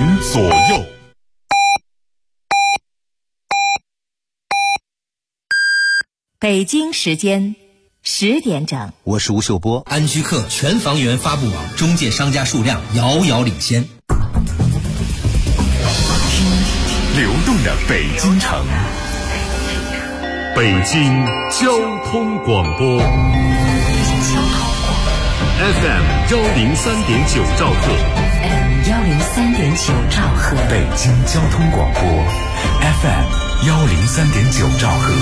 左右。 北京时间10点整， 我是吴秀波。 安居客全房源发布网中介商家数量遥遥领先。 流动的北京城，北京交通广播 FM 103.9兆赫 103.9兆赫， 北京交通广播 FM 103.9兆赫。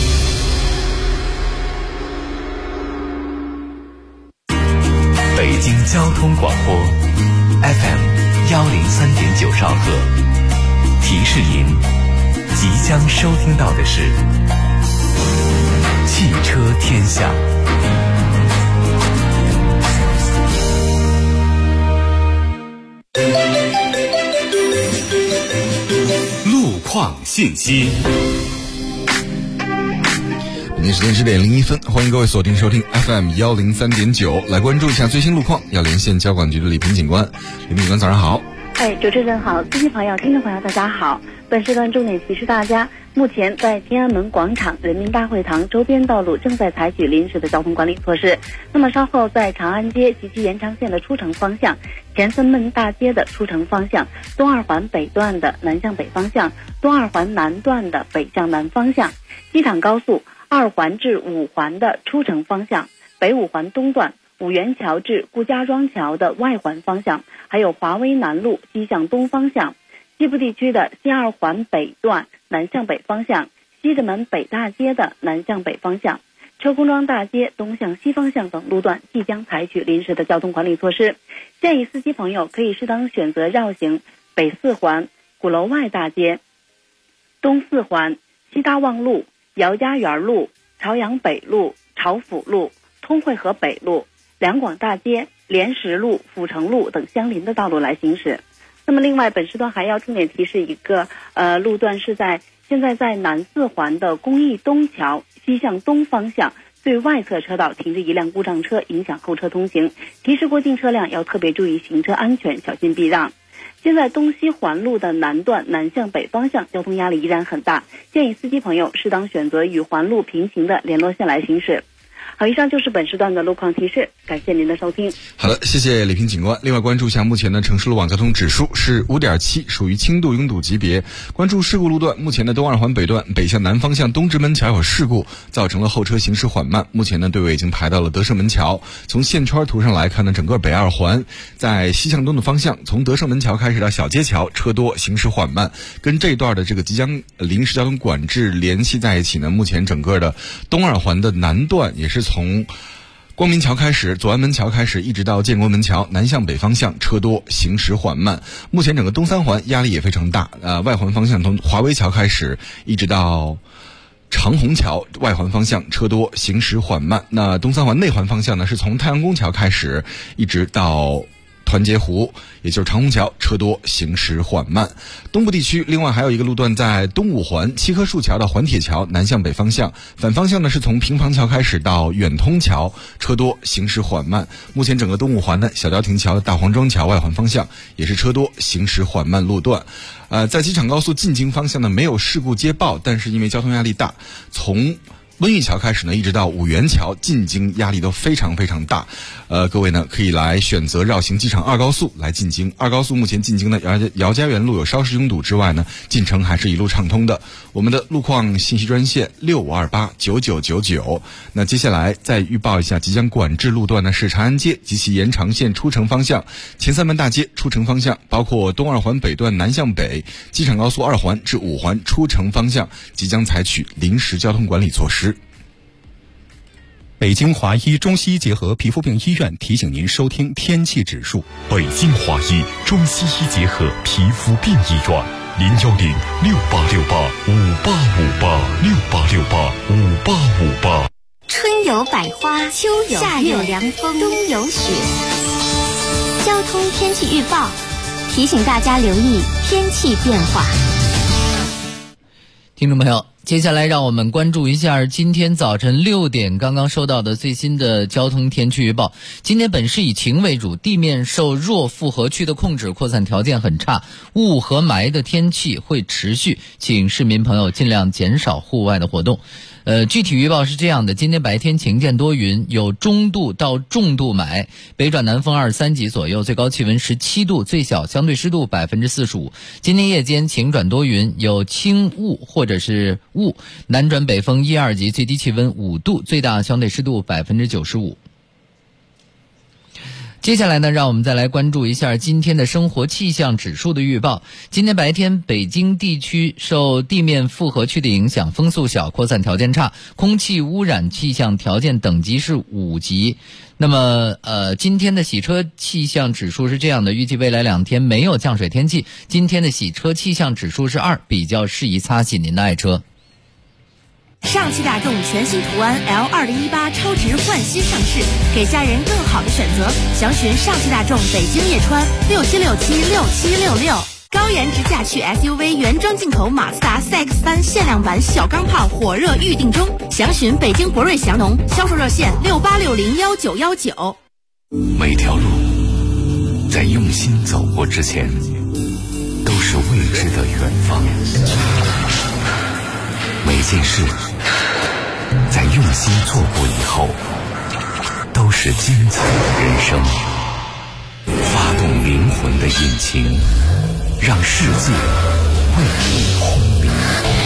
北京交通广播 FM 103.9兆赫，提示您即将收听到的是汽车天下。路况信息。 北京时间10点01分，欢迎各位锁定收听 FM 103.9，来关注一下最新路况。要连线交管局的李平警官，李平警官早上好。 主持人好，司机朋友、听众朋友大家好。本时段重点提示大家，目前在天安门广场、人民大会堂周边道路正在采取临时的交通管理措施。那么稍后在长安街及其延长线的出城方向、前森门大街的出城方向、东二环北段的南向北方向、东二环南段的北向南方向、机场高速2环至5环的出城方向、北5环东段五元桥至顾家庄桥的外环方向，还有华威南路西向东方向，西部地区的西2环北段南向北方向、西直门北大街的南向北方向、车公庄大街东向西方向等路段即将采取临时的交通管理措施。建议司机朋友可以适当选择绕行北4环、鼓楼外大街、东4环、西大望路、姚家园路、朝阳北路、朝府路、通惠河北路、两广大街、莲石路、阜成路等相邻的道路来行驶。那么另外本时段还要重点提示一个路段，是现在在南4环的公益东桥西向东方向最外侧车道停着一辆故障车，影响后车通行，提示过境车辆要特别注意行车安全，小心避让。现在东西环路的南段南向北方向交通压力依然很大，建议司机朋友适当选择与环路平行的联络线来行驶。好，以上就是本时段的路况提示，感谢您的收听。 好的，谢谢李平警官。另外关注一下目前的城市路网交通指数是5.7，属于轻度拥堵级别。关注事故路段，目前的东二环北段北向南方向东直门桥有事故，造成了后车行驶缓慢。目前呢，队尾已经排到了德胜门桥。从线圈图上来看呢，整个北二环在西向东的方向，从德胜门桥开始到小街桥，车多，行驶缓慢。跟这段的这个即将临时交通管制联系在一起呢，目前整个的东二环的南段也是从光明桥开始，左安门桥开始，一直到建国门桥，南向北方向车多，行驶缓慢。目前整个东3环压力也非常大，外环方向从华威桥开始，一直到长虹桥外环方向车多，行驶缓慢。那东3环内环方向呢，是从太阳宫桥开始，一直到团结湖，也就是长虹桥，车多，行驶缓慢。东部地区另外还有一个路段在东5环七棵树桥到环铁桥南向北方向，反方向呢是从平房桥开始到远通桥，车多，行驶缓慢。目前整个东5环的小调亭桥大黄庄桥外环方向也是车多，行驶缓慢路段。在机场高速进京方向呢没有事故接报，但是因为交通压力大，从温榆桥开始呢，一直到五元桥进京压力都非常非常大。各位呢可以来选择绕行机场2高速来进京。2高速目前进京的姚家园路有稍事拥堵之外呢，进城还是一路畅通的。我们的路况信息专线65289999。那接下来再预报一下即将管制路段呢，是长安街及其延长线出城方向、前3门大街出城方向，包括东2环北段南向北、机场高速2环至5环出城方向，即将采取临时交通管理措施。 北京华医中西医结合皮肤病医院提醒您收听天气指数。 北京华医中西医结合皮肤病医院，0106868586868685858。 春有百花，秋有夏有凉风，冬有雪。交通天气预报提醒大家留意天气变化。 听众朋友， 接下来让我们关注一下今天早晨6点刚刚收到的最新的交通天气预报。今天本市以晴为主，地面受弱复合区的控制，扩散条件很差，雾和霾的天气会持续，请市民朋友尽量减少户外的活动。具体预报是这样的：今天白天晴间多云，有中度到重度霾，北转南风23级左右，最高气温17度，最小相对湿度45%。今天夜间晴转多云，有轻雾或者是雾，南转北风1、2级，最低气温5度，最大相对湿度95%。接下来呢，让我们再来关注一下今天的生活气象指数的预报。今天白天北京地区受地面复合区的影响，风速小，扩散条件差，空气污染气象条件等级是5级。那么今天的洗车气象指数是这样的，预计未来2天没有降水天气，今天的洗车气象指数是2，比较适宜擦洗您的爱车。 上汽大众全新途安 L 2018超值焕新上市，给家人更好的选择。详询上汽大众北京叶川67676766。高颜值驾趣 SUV 原装进口马自达 CX-3 限量版小钢炮火热预定中，详询北京博瑞祥农，销售热线68601919。 每条路在用心走过之前，都是未知的远方。每件事在用心做过以后，都是精彩的人生。发动灵魂的引擎，让世界为你轰鸣。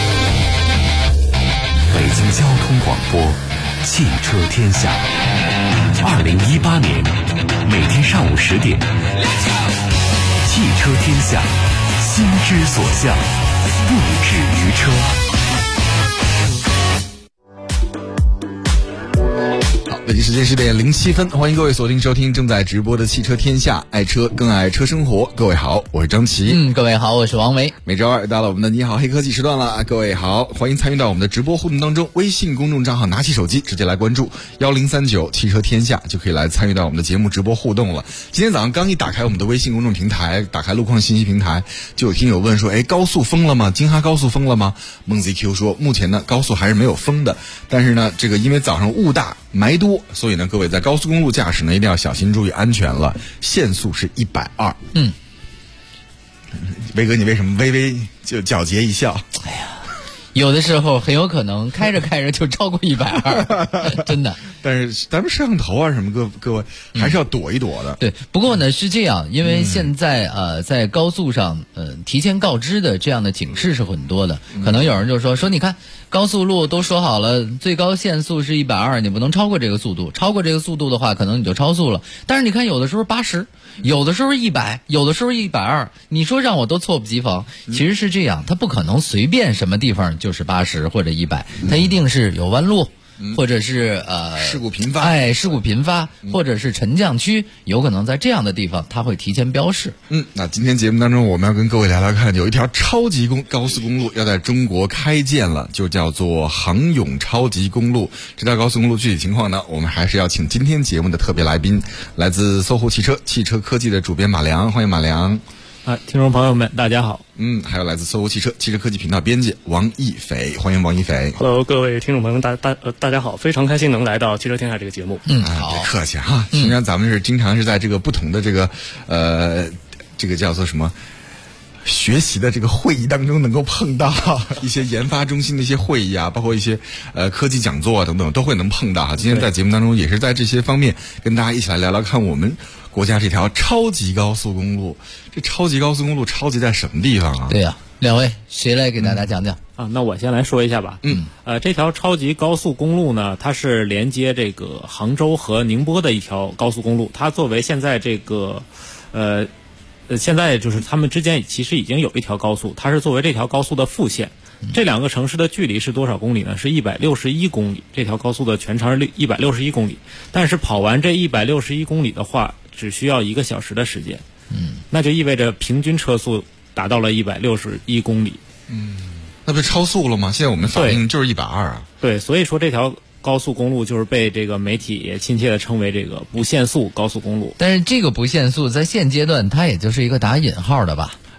北京交通广播，汽车天下。2018年每天上午10点，汽车天下，心之所向，不止于车。 北京时间10点07分，欢迎各位锁定收听正在直播的汽车天下，爱车更爱车生活。各位好，我是张琪。 各位好，我是王维。 每周二到了我们的你好黑科技时段了，各位好，欢迎参与到我们的直播互动当中。微信公众账号拿起手机直接来关注1039汽车天下，就可以来参与到我们的节目直播互动了。今天早上刚一打开我们的微信公众平台，打开路况信息平台，就有听友问说，高速封了吗？京哈高速封了吗？孟 ZQ 说，目前呢高速还是没有封的，但是呢这个因为早上雾大霾多，所以呢各位在高速公路驾驶呢一定要小心注意安全了。限速是120。威哥，你为什么微微就皎洁一笑？ 哎呀，有的时候很有可能开着开着就超过120，真的。 但是咱们摄像头啊什么各位还是要躲一躲的。 对，不过呢是这样，因为现在在高速上提前告知的这样的警示是很多的，可能有人就说你看高速路都说好了最高限速是120，你不能超过这个速度，超过这个速度的话可能你就超速了。但是你看有的时候80，有的时候100，有的时候120，你说让我都猝不及防。其实是这样，它不可能随便什么地方就是80或者100，它一定是有弯路。或者是事故频发， 事故频发，或者是沉降区，有可能在这样的地方它会提前标示。 那今天节目当中我们要跟各位聊聊看，有一条超级高速公路要在中国开建了，就叫做杭甬超级公路。这条高速公路具体情况呢，我们还是要请今天节目的特别来宾，来自搜狐汽车科技的主编马良，欢迎马良。 听众朋友们大家好。 还有来自搜狐汽车科技频道编辑王一斐，欢迎王一斐。 Hello， 各位听众朋友们大家好，非常开心能来到汽车天下这个节目。 好，别客气哈。实际上咱们是经常是在这个不同的这个这个叫做什么学习的这个会议当中能够碰到一些研发中心的一些会议啊，包括一些科技讲座啊等等，都会能碰到哈。今天在节目当中也是在这些方面跟大家一起来聊聊看我们国家这条超级高速公路。这超级高速公路超级在什么地方啊？ 对呀，两位谁来给大家讲讲？ 那我先来说一下吧。这条超级高速公路呢，它是连接这个杭州和宁波的一条高速公路。它作为现在这个现在就是他们之间其实已经有一条高速，它是作为这条高速的副线。这两个城市的距离是多少公里呢？是161公里。这条高速的全长是161公里，但是跑完这161公里的话，只需要1个小时的时间。那就意味着平均车速达到了161公里。 那不是超速了吗？现在我们法定就是120啊。 对，所以说这条高速公路就是被这个媒体也亲切的称为这个不限速高速公路。 但是这个不限速在现阶段它也就是一个打引号的吧。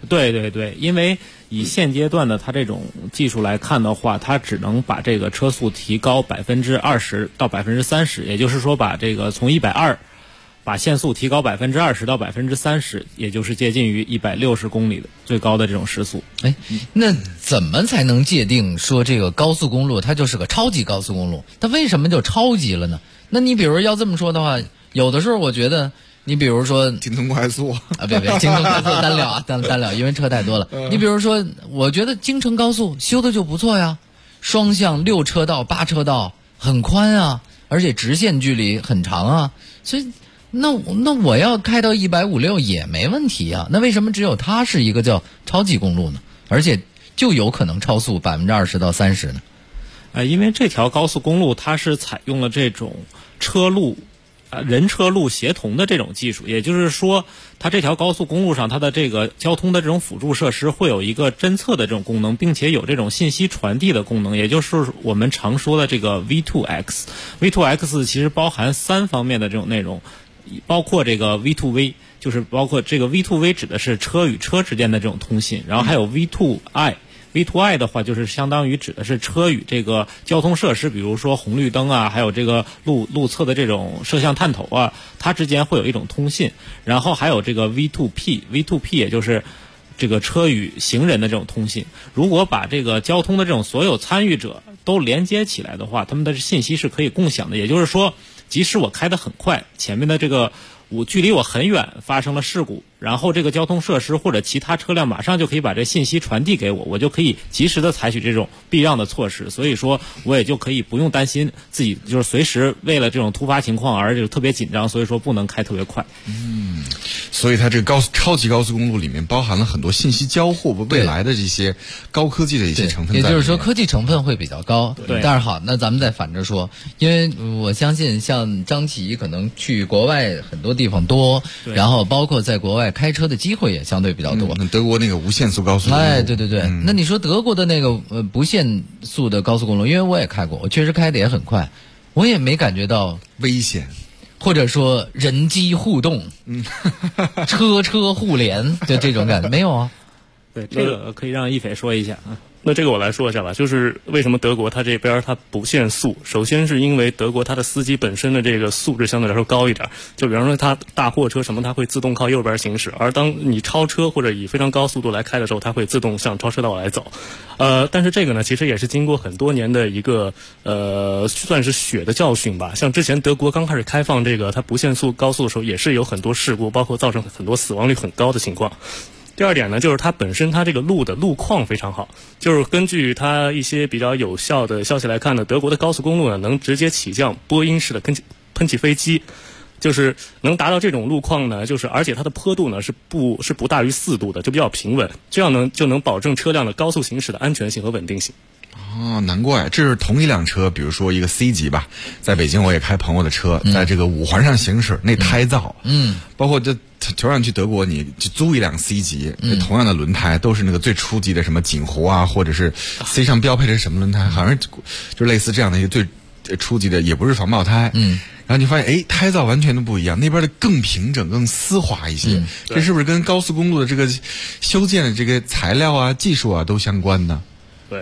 对对对，因为以现阶段的它这种技术来看的话，它只能把这个车速提高20%到30%，也就是说把这个从120把限速提高20%到30%，也就是接近于160公里的最高的这种时速。 哎，那怎么才能界定说这个高速公路它就是个超级高速公路？它为什么就超级了呢？那你比如要这么说的话，有的时候我觉得，你比如说京承快速啊，别，京承快速单了啊，单了，因为车太多了。你比如说，我觉得京承高速修的就不错呀，双向6车道、8车道，很宽啊，而且直线距离很长啊，所以。那我要开到150-160也没问题啊，那为什么只有它是一个叫超级公路呢？而且就有可能超速20%到30%呢？ 因为这条高速公路它是采用了这种车路人车路协同的这种技术，也就是说它这条高速公路上它的这个交通的这种辅助设施会有一个侦测的这种功能，并且有这种信息传递的功能，也就是我们常说的这个 V2X。V2X 其实包含3方面的这种内容，包括这个 V2V， 就是包括这个 V2V 指的是车与车之间的这种通信，然后还有 V2I。V2I 的话，就是相当于指的是车与这个交通设施，比如说红绿灯啊，还有这个路侧的这种摄像探头啊，它之间会有一种通信。然后还有这个 V2P 也就是这个车与行人的这种通信。如果把这个交通的这种所有参与者都连接起来的话，他们的信息是可以共享的。也就是说，即使我开得很快，前面的这个距离我很远发生了事故，然后这个交通设施或者其他车辆马上就可以把这信息传递给我，我就可以及时的采取这种避让的措施。所以说我也就可以不用担心自己就是随时为了这种突发情况而就特别紧张，所以说不能开特别快。 所以它这个超级高速公路里面包含了很多信息交互未来的这些高科技的一些成分在里面， 也就是说科技成分会比较高。 对， 但是好，那咱们再反着说，因为我相信像张琪可能去国外很多地方多，然后包括在国外开车的机会也相对比较多。 德国那个无限速高速公路， 哎，对，那你说德国的那个不限速的高速公路，因为我也开过，我确实开的也很快，我也没感觉到危险。 或者说人机互动，车互联的这种感觉没有啊？ 对，这个可以让一斐说一下啊。 那这个我来说一下吧，就是为什么德国它这边它不限速？首先是因为德国它的司机本身的这个素质相对来说高一点，就比方说它大货车什么它会自动靠右边行驶，而当你超车或者以非常高速度来开的时候，它会自动向超车道来走。但是这个呢，其实也是经过很多年的一个算是血的教训吧。像之前德国刚开始开放这个它不限速高速的时候，也是有很多事故，包括造成很多死亡率很高的情况。第二点呢，就是它本身它这个路的路况非常好，就是根据它一些比较有效的消息来看呢，德国的高速公路呢能直接起降波音式的喷气飞机，就是能达到这种路况呢，就是而且它的坡度呢是不大于4度的，就比较平稳，这样呢就能保证车辆的高速行驶的安全性和稳定性。 哦，难怪这是同一辆车，比如说一个 C 级吧，在北京我也开朋友的车，在这个5环上行驶，那胎噪，包括就让你去德国，你去租一辆 C 级，同样的轮胎都是那个最初级的什么锦湖啊，或者是 C 上标配的是什么轮胎，好像就类似这样的一个最初级的，也不是防爆胎，然后你发现胎噪完全都不一样，那边的更平整更丝滑一些，这是不是跟高速公路的这个修建的这个材料啊技术啊都相关呢？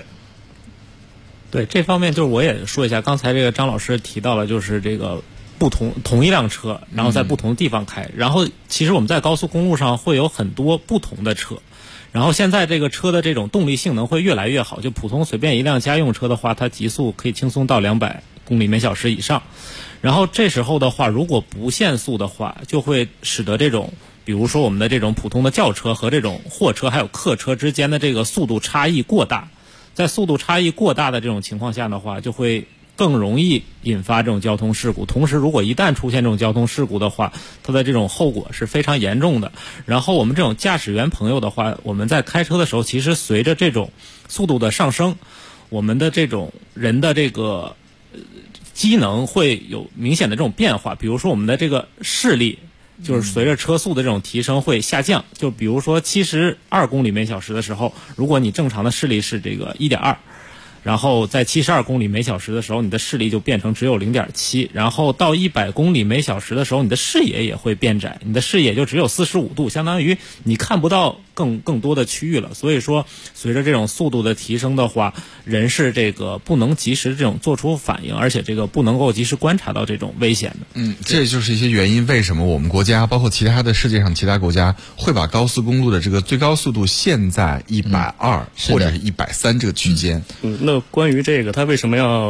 对，这方面就是我也说一下，刚才这个张老师提到了，就是这个同一辆车，然后在不同的地方开，然后其实我们在高速公路上会有很多不同的车，然后现在这个车的这种动力性能会越来越好，就普通随便一辆家用车的话，它极速可以轻松到200公里每小时以上，然后这时候的话，如果不限速的话，就会使得这种比如说我们的这种普通的轿车和这种货车还有客车之间的这个速度差异过大，在速度差异过大的这种情况下的话，就会更容易引发这种交通事故。同时，如果一旦出现这种交通事故的话，它的这种后果是非常严重的。然后我们这种驾驶员朋友的话，我们在开车的时候，其实随着这种速度的上升，我们的这种人的这个机能会有明显的这种变化。比如说我们的这个视力，就是随着车速的这种提升会下降。就比如说72公里每小时的时候，如果你正常的视力是这个 1.2，然后在72公里每小时的时候，你的视力就变成只有 0.7， 然后到100公里每小时的时候，你的视野也会变窄，你的视野就只有45度，相当于你看不到更多的区域了。所以说，随着这种速度的提升的话，人是这个不能及时这种做出反应，而且这个不能够及时观察到这种危险的。 这就是一些原因，为什么我们国家包括其他的世界上其他国家会把高速公路的这个最高速度限在120或者是130这个区间。 那关于这个，他为什么要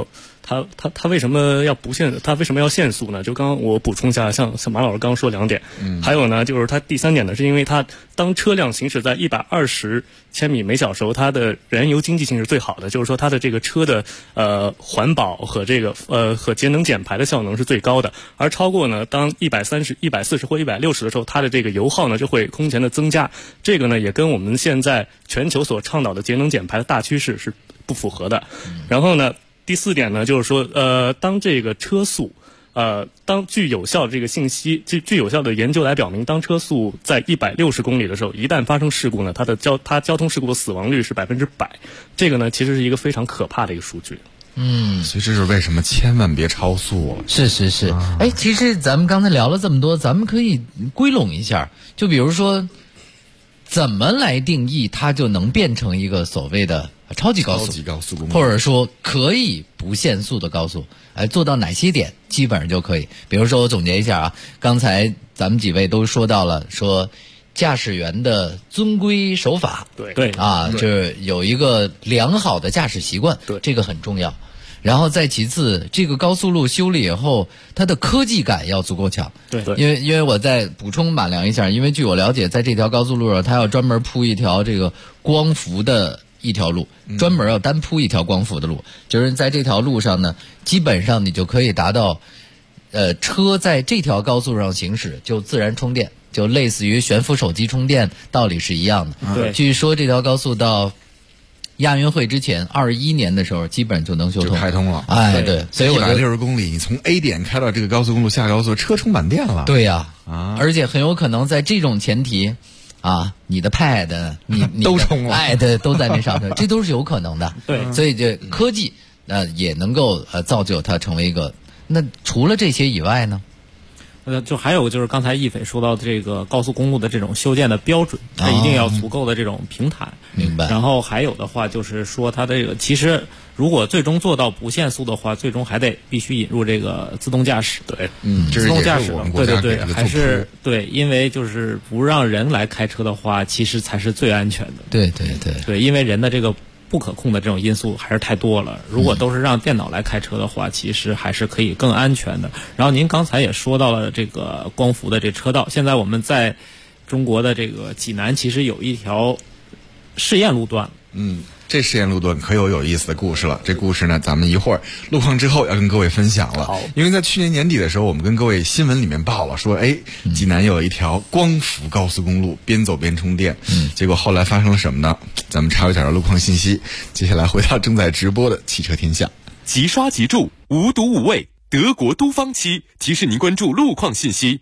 限速呢？就刚刚我补充一下，像马老师刚刚说2点，还有呢，就是它第3点呢，是因为它当车辆行驶在120千米每小时，它的燃油经济性是最好的，就是说它的这个车的环保和这个和节能减排的效能是最高的。而超过呢，当130、140或160的时候，它的这个油耗呢就会空前的增加。这个呢也跟我们现在全球所倡导的节能减排的大趋势是不符合的。然后呢，第4点呢，就是说，当这个车速，当据有效的这个信息，据有效的研究来表明，当车速在160公里的时候，一旦发生事故呢，它交通事故的死亡率是100%。这个呢，其实是一个非常可怕的一个数据。 所以这是为什么千万别超速了。 是。其实咱们刚才聊了这么多，咱们可以归拢一下，就比如说，怎么来定义它就能变成一个所谓的超级高速公路，或者说可以不限速的高速，做到哪些点基本上就可以。比如说我总结一下啊，刚才咱们几位都说到了，说驾驶员的遵规守法， 对啊，就是有一个良好的驾驶习惯，这个很重要。然后再其次，这个高速路修了以后，它的科技感要足够强。 对， 因为我再补充马良一下，因为据我了解，在这条高速路上，它要专门铺一条这个光伏的一条路，专门要单铺一条光伏的路，就是在这条路上呢，基本上你就可以达到，车在这条高速上行驶就自然充电，就类似于悬浮手机充电，道理是一样的。 对， 据说这条高速到亚运会之前21年的时候，基本就能修通， 就开通了。 对，所以我 160公里，你从 A 点开到这个高速公路下高速，车充满电了。 对呀，而且很有可能在这种前提。你的 Pad 你都充了， 对，都在那上头，这都是有可能的。 对， 所以这科技也能够造就它成为一个。那除了这些以外呢？ 就还有就是刚才一斐说到这个高速公路的这种修建的标准，它一定要足够的这种平坦。 明白。 然后还有的话就是说，它这个其实如果最终做到不限速的话，最终还得必须引入这个自动驾驶。 对， 自动驾驶，对，还是对， 因为就是不让人来开车的话，其实才是最安全的。 对， 因为人的这个不可控的这种因素还是太多了。如果都是让电脑来开车的话，其实还是可以更安全的。然后您刚才也说到了这个光伏的这车道，现在我们在中国的这个济南其实有一条试验路段。 这试验路段可有意思的故事了。这故事呢，咱们一会儿路况之后要跟各位分享了。因为在去年年底的时候，我们跟各位新闻里面报了，说济南有一条光伏高速公路，边走边充电。结果后来发生了什么呢？咱们查一查路况信息。接下来回到正在直播的汽车天下， 即刷即住，无毒无味，德国都方漆提示您关注路况信息。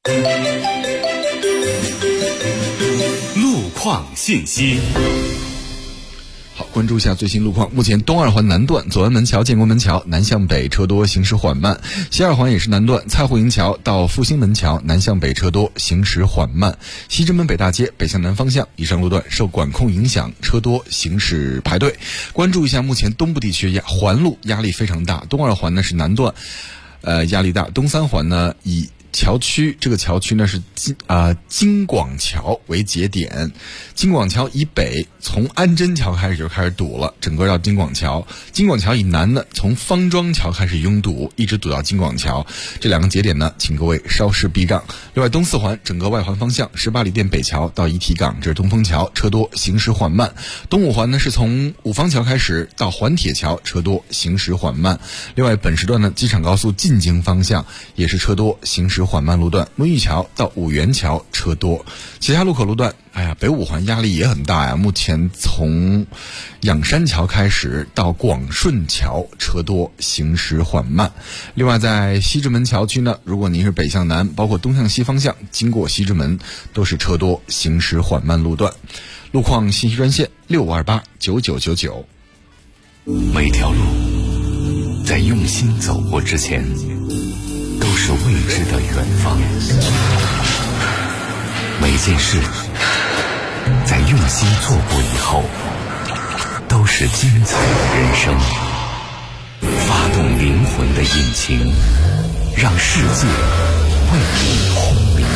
路况信息。 好，关注一下最新路况。目前东二环南段左安门桥、建国门桥南向北车多，行驶缓慢；西二环也是南段蔡户营桥到复兴门桥南向北车多，行驶缓慢。西直门北大街北向南方向以上路段受管控影响，车多，行驶排队。关注一下目前东部地区环路压力非常大，东二环呢是南段，压力大；东三环呢以桥区，这个桥区呢是京广桥为节点，京广桥以北从安贞桥开始就开始堵了，整个到京广桥。京广桥以南呢，从方庄桥开始拥堵，一直堵到京广桥。这两个节点呢，请各位稍事避让。另外，东四环整个外环方向18里店北桥到遗体港，这是东风桥，车多，行驶缓慢。东五环呢是从五方桥开始到环铁桥，车多，行驶缓慢。另外，本时段呢，机场高速进京方向也是车多，行驶缓慢路段，温榆桥到五原桥车多。其他路口路段，北五环压力也很大呀。目前从仰山桥开始到广顺桥车多，行驶缓慢。另外，在西直门桥区呢，如果您是北向南，包括东向西方向经过西直门，都是车多，行驶缓慢路段。路况信息专线65289999。 每条路在用心走过之前，都是未知的远方。每件事在用心做过以后，都是精彩的人生。发动灵魂的引擎，让世界为你轰鸣。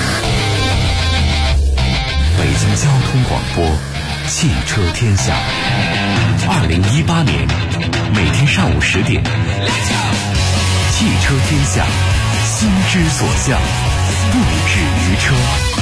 北京交通广播，汽车天下。2018年，每天上午10点，汽车天下，心之所向，不止于车。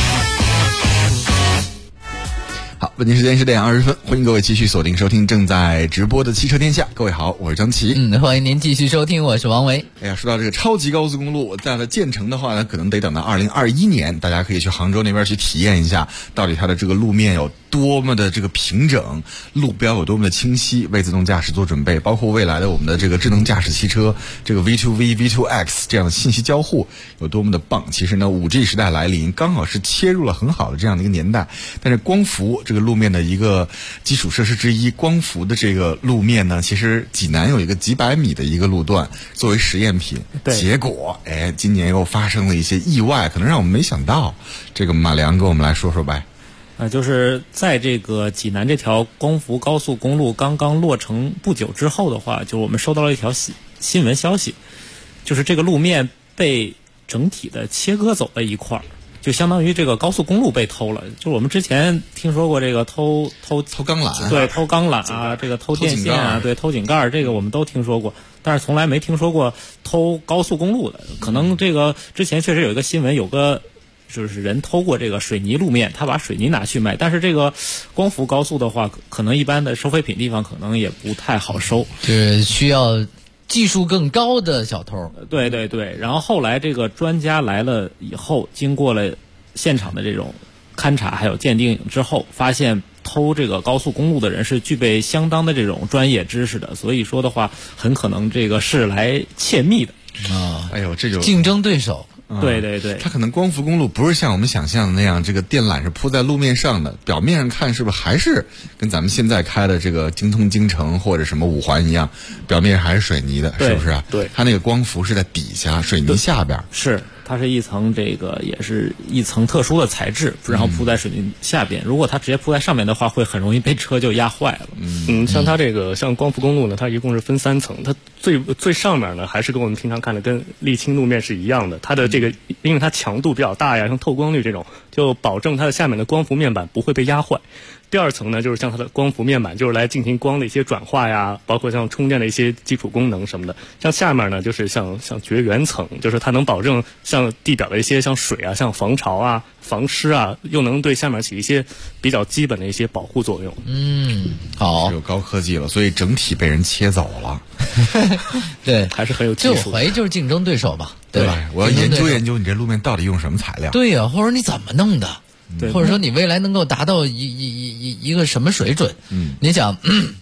好，北京时间10点20分，欢迎各位继续锁定收听正在直播的汽车天下。各位好，我是张琪。 欢迎您继续收听，我是王维。 哎呀，说到这个超级高速公路，在了建成的话呢，可能得等到2021年，大家可以去杭州那边去体验一下，到底它的这个路面有多么的这个平整，路标有多么的清晰，为自动驾驶做准备，包括未来的我们的这个智能驾驶汽车，这个 V2V、V2X 这样的信息交互有多么的棒。其实呢 5G 时代来临，刚好是切入了很好的这样的一个年代。但是光伏这个路面的一个基础设施之一，光伏的这个路面呢，其实济南有一个几百米的一个路段作为实验品，结果今年又发生了一些意外，可能让我们没想到。这个马良跟我们来说说呗。 就是在这个济南这条光伏高速公路刚刚落成不久之后的话，就我们收到了一条新闻消息，就是这个路面被整体的切割走了一块，就相当于这个高速公路被偷了。就我们之前听说过这个偷钢缆， 对，偷钢缆啊，这个偷电线啊，对，偷井盖，这个我们都听说过，但是从来没听说过偷高速公路的。可能这个之前确实有一个新闻，有个就是人偷过这个水泥路面，他把水泥拿去卖，但是这个光伏高速的话，可能一般的收废品地方可能也不太好收， 就是需要技术更高的小偷。 对对对，然后后来这个专家来了以后，经过了现场的这种勘查还有鉴定之后，发现偷这个高速公路的人是具备相当的这种专业知识的，所以说的话，很可能这个是来窃密的啊。 哎呦，这就竞争对手。 对对对， 它可能光伏公路不是像我们想象的那样，这个电缆是铺在路面上的，表面上看是不是还是跟咱们现在开的这个京通京城或者什么五环一样，表面还是水泥的，是不是？ 对， 它那个光伏是在底下，水泥下边。 是，它是一层这个也是一层特殊的材质，然后铺在水泥下边。如果它直接铺在上面的话，会很容易被车就压坏了。 像它这个像光伏公路呢，它一共是分3层，它最上面呢还是跟我们平常看的跟沥青路面是一样的，它的这个因为它强度比较大呀，像透光率这种，就保证它的下面的光伏面板不会被压坏。第2层呢，就是像它的光伏面板，就是来进行光的一些转化呀，包括像充电的一些基础功能什么的。像下面呢，就是像绝缘层，就是它能保证像地表的一些像水啊、像防潮啊、防湿啊，又能对下面起一些比较基本的一些保护作用。 好， 有高科技了，所以整体被人切走了。 对， 还是很有技术。 这我怀疑就是竞争对手吧，对吧？ 我要研究研究你这路面到底用什么材料。 对呀，或者你怎么弄的？ 对， 或者说你未来能够达到一个什么水准？你想，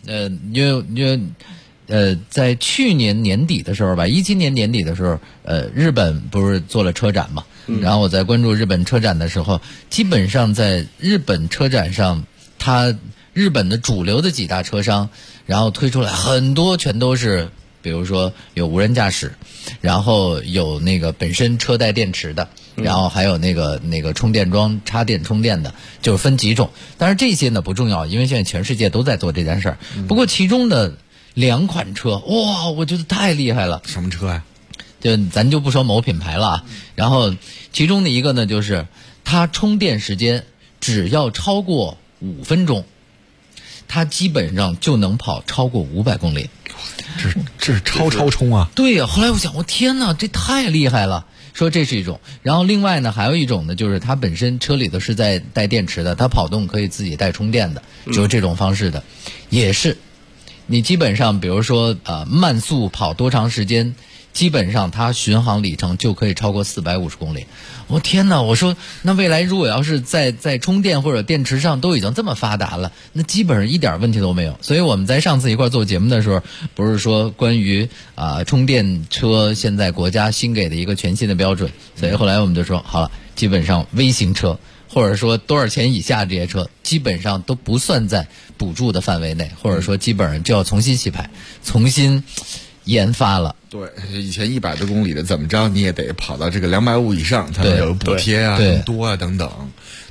在去年年底的时候吧，17年年底的时候，日本不是做了车展嘛？然后我在关注日本车展的时候，基本上在日本车展上，日本的主流的几大车商，然后推出来很多全都是，比如说有无人驾驶，然后有那个本身车带电池的。然后还有那个充电桩插电充电的，就是分几种。但是这些呢不重要，因为现在全世界都在做这件事儿。不过其中的2款车，哇，我觉得太厉害了。 什么车呀？ 就咱就不说某品牌了啊。然后其中的一个呢，就是它充电时间只要超过5分钟，它基本上就能跑超过500公里。 这是超充啊！ 对呀，后来我想，我天哪，这太厉害了。说这是一种，然后另外呢还有一种呢，就是它本身车里头是在带电池的，它跑动可以自己带充电的，就是这种方式的，也是你基本上比如说慢速跑多长时间，基本上它巡航里程就可以超过450公里。我天哪！我说那未来如果要是在充电或者电池上都已经这么发达了，那基本上一点问题都没有。所以我们在上次一块做节目的时候，不是说关于充电车现在国家新给的一个全新的标准，所以后来我们就说好了，基本上微型车或者说多少钱以下这些车基本上都不算在补助的范围内，或者说基本上就要重新洗牌，重新研发了。 对，以前100多公里的怎么着你也得跑到这个250以上，它有补贴啊、更多啊等等。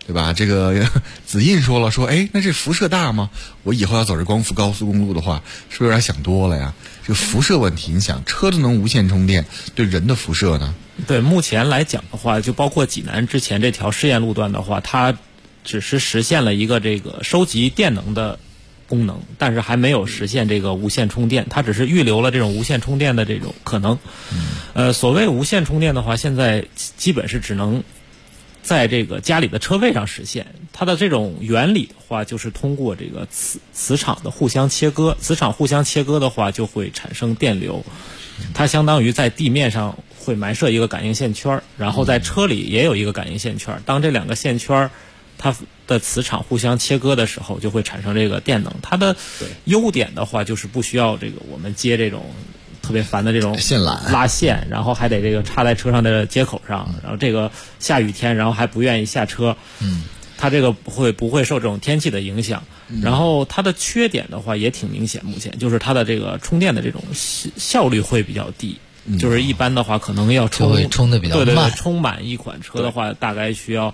对吧？这个子印说，哎，那这辐射大吗？我以后要走这光伏高速公路的话，是不是有点想多了呀？这个辐射问题，你想车都能无线充电，对人的辐射呢？ 对，目前来讲的话，就包括济南之前这条试验路段的话，它只是实现了一个这个收集电能的功能，但是还没有实现这个无线充电，它只是预留了这种无线充电的这种可能。所谓无线充电的话，现在基本是只能在这个家里的车位上实现。它的这种原理的话，就是通过这个磁场的互相切割，磁场互相切割的话，就会产生电流。它相当于在地面上会埋设一个感应线圈，然后在车里也有一个感应线圈。当这两个线圈它的磁场互相切割的时候，就会产生这个电能。它的优点的话，就是不需要这个我们接这种特别烦的这种线缆拉线，然后还得这个插在车上的接口上，然后这个下雨天，然后还不愿意下车。它这个不会受这种天气的影响。然后它的缺点的话也挺明显，目前就是它的这个充电的这种效率会比较低。就是一般的话，可能要充的比较慢。 对，充满一款车的话，大概需要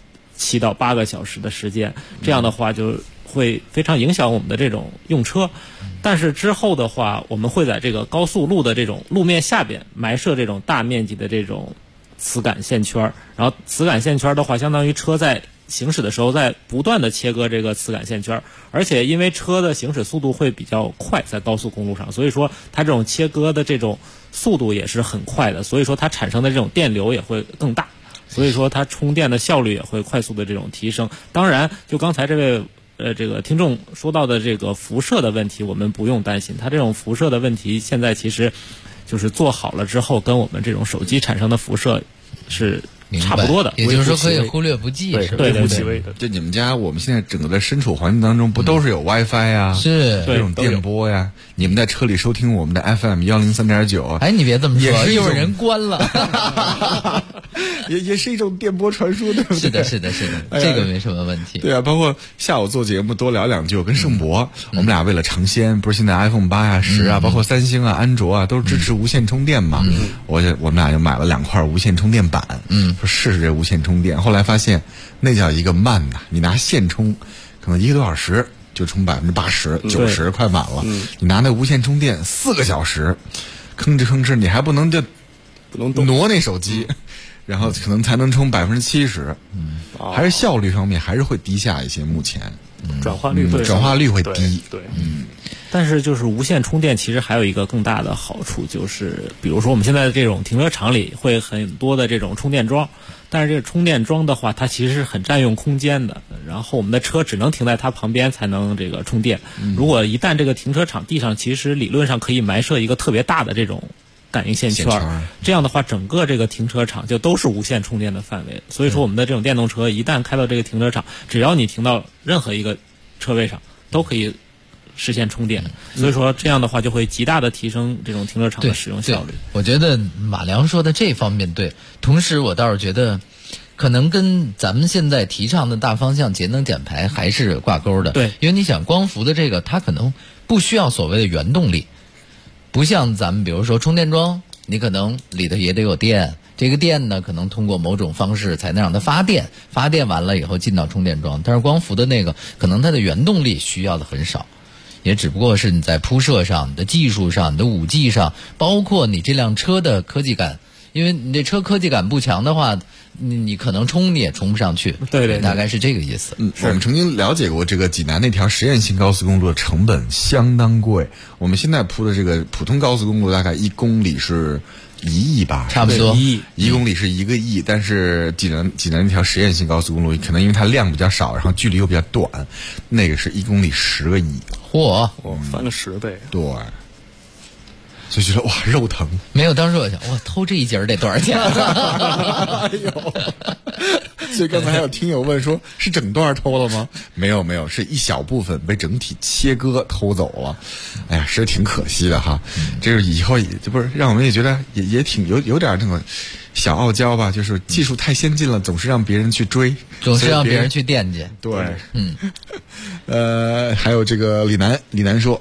7到8个小时的时间。这样的话就会非常影响我们的这种用车。但是之后的话，我们会在这个高速路的这种路面下边埋设这种大面积的这种磁感线圈，然后磁感线圈的话，相当于车在行驶的时候在不断的切割这个磁感线圈，而且因为车的行驶速度会比较快，在高速公路上，所以说它这种切割的这种速度也是很快的，所以说它产生的这种电流也会更大，所以说它充电的效率也会快速的这种提升。当然，就刚才这位这个听众说到的这个辐射的问题，我们不用担心，它这种辐射的问题现在其实就是做好了之后，跟我们这种手机产生的辐射是差不多的， 也就是说可以忽略不计，是吧？ 对， 就你们家，我们现在整个的身处环境当中，不都是有 WiFi 呀？ 是这种电波呀？你们在车里收听我们的 FM 103.9， 哎，你别这么说， 一会儿人关了， 也是一种电波传输，对不对？ 是的，这个没什么问题。 对啊，包括下午做节目多聊两句，我跟盛博，我们俩为了尝鲜，不是现在 iPhone 8呀、10啊，包括三星啊、安卓啊，都支持无线充电嘛。我们俩就买了2块无线充电板，说试试这无线充电。后来发现那叫一个慢呐，你拿线充，可能1个多小时就充80%、90%，快满了。你拿那无线充电4个小时，吭哧，你还不能挪那手机，然后可能才能充70%。还是效率方面还是会低下一些。目前转化率会低。 对。 但是就是无线充电其实还有一个更大的好处，就是比如说我们现在这种停车场里会很多的这种充电桩，但是这个充电桩的话，它其实是很占用空间的，然后我们的车只能停在它旁边才能这个充电。如果一旦这个停车场地上其实理论上可以埋设一个特别大的这种感应线圈，这样的话整个这个停车场就都是无线充电的范围。所以说我们的这种电动车一旦开到这个停车场，只要你停到任何一个车位上都可以实现充电，所以说这样的话就会极大的提升这种停车场的使用效率。 我觉得马良说的这方面对，同时我倒是觉得可能跟咱们现在提倡的大方向节能减排还是挂钩的。 对， 因为你想光伏的这个它可能不需要所谓的原动力，不像咱们比如说充电桩，你可能里头也得有电，这个电呢可能通过某种方式才能让它发电，发电完了以后进到充电桩，但是光伏的那个可能它的原动力需要的很少，也只不过是你在铺设上、你的技术上、你的5G上，包括你这辆车的科技感，因为你这车科技感不强的话，你可能充你也充不上去。 对， 大概是这个意思。 我们曾经了解过这个济南那条实验性高速公路的成本相当贵，我们现在铺的这个普通高速公路大概1公里是1亿吧， 差不多 1公里是1个亿，但是济南那条实验性高速公路可能因为它量比较少，然后距离又比较短，那个是1公里10个亿。 嚯， 翻了10倍。 对，就觉得哇肉疼。 没有，当时我想，哇，偷这一节得多少钱？ 哎呦！所以刚才还有听友问说，是整段偷了吗？没有，是一小部分被整体切割偷走了。哎呀，是挺可惜的哈。这是以后这不是让我们也觉得也挺有点那种小傲娇吧，就是技术太先进了，总是让别人去追， 总是让别人去惦记。 对，还有这个李楠说，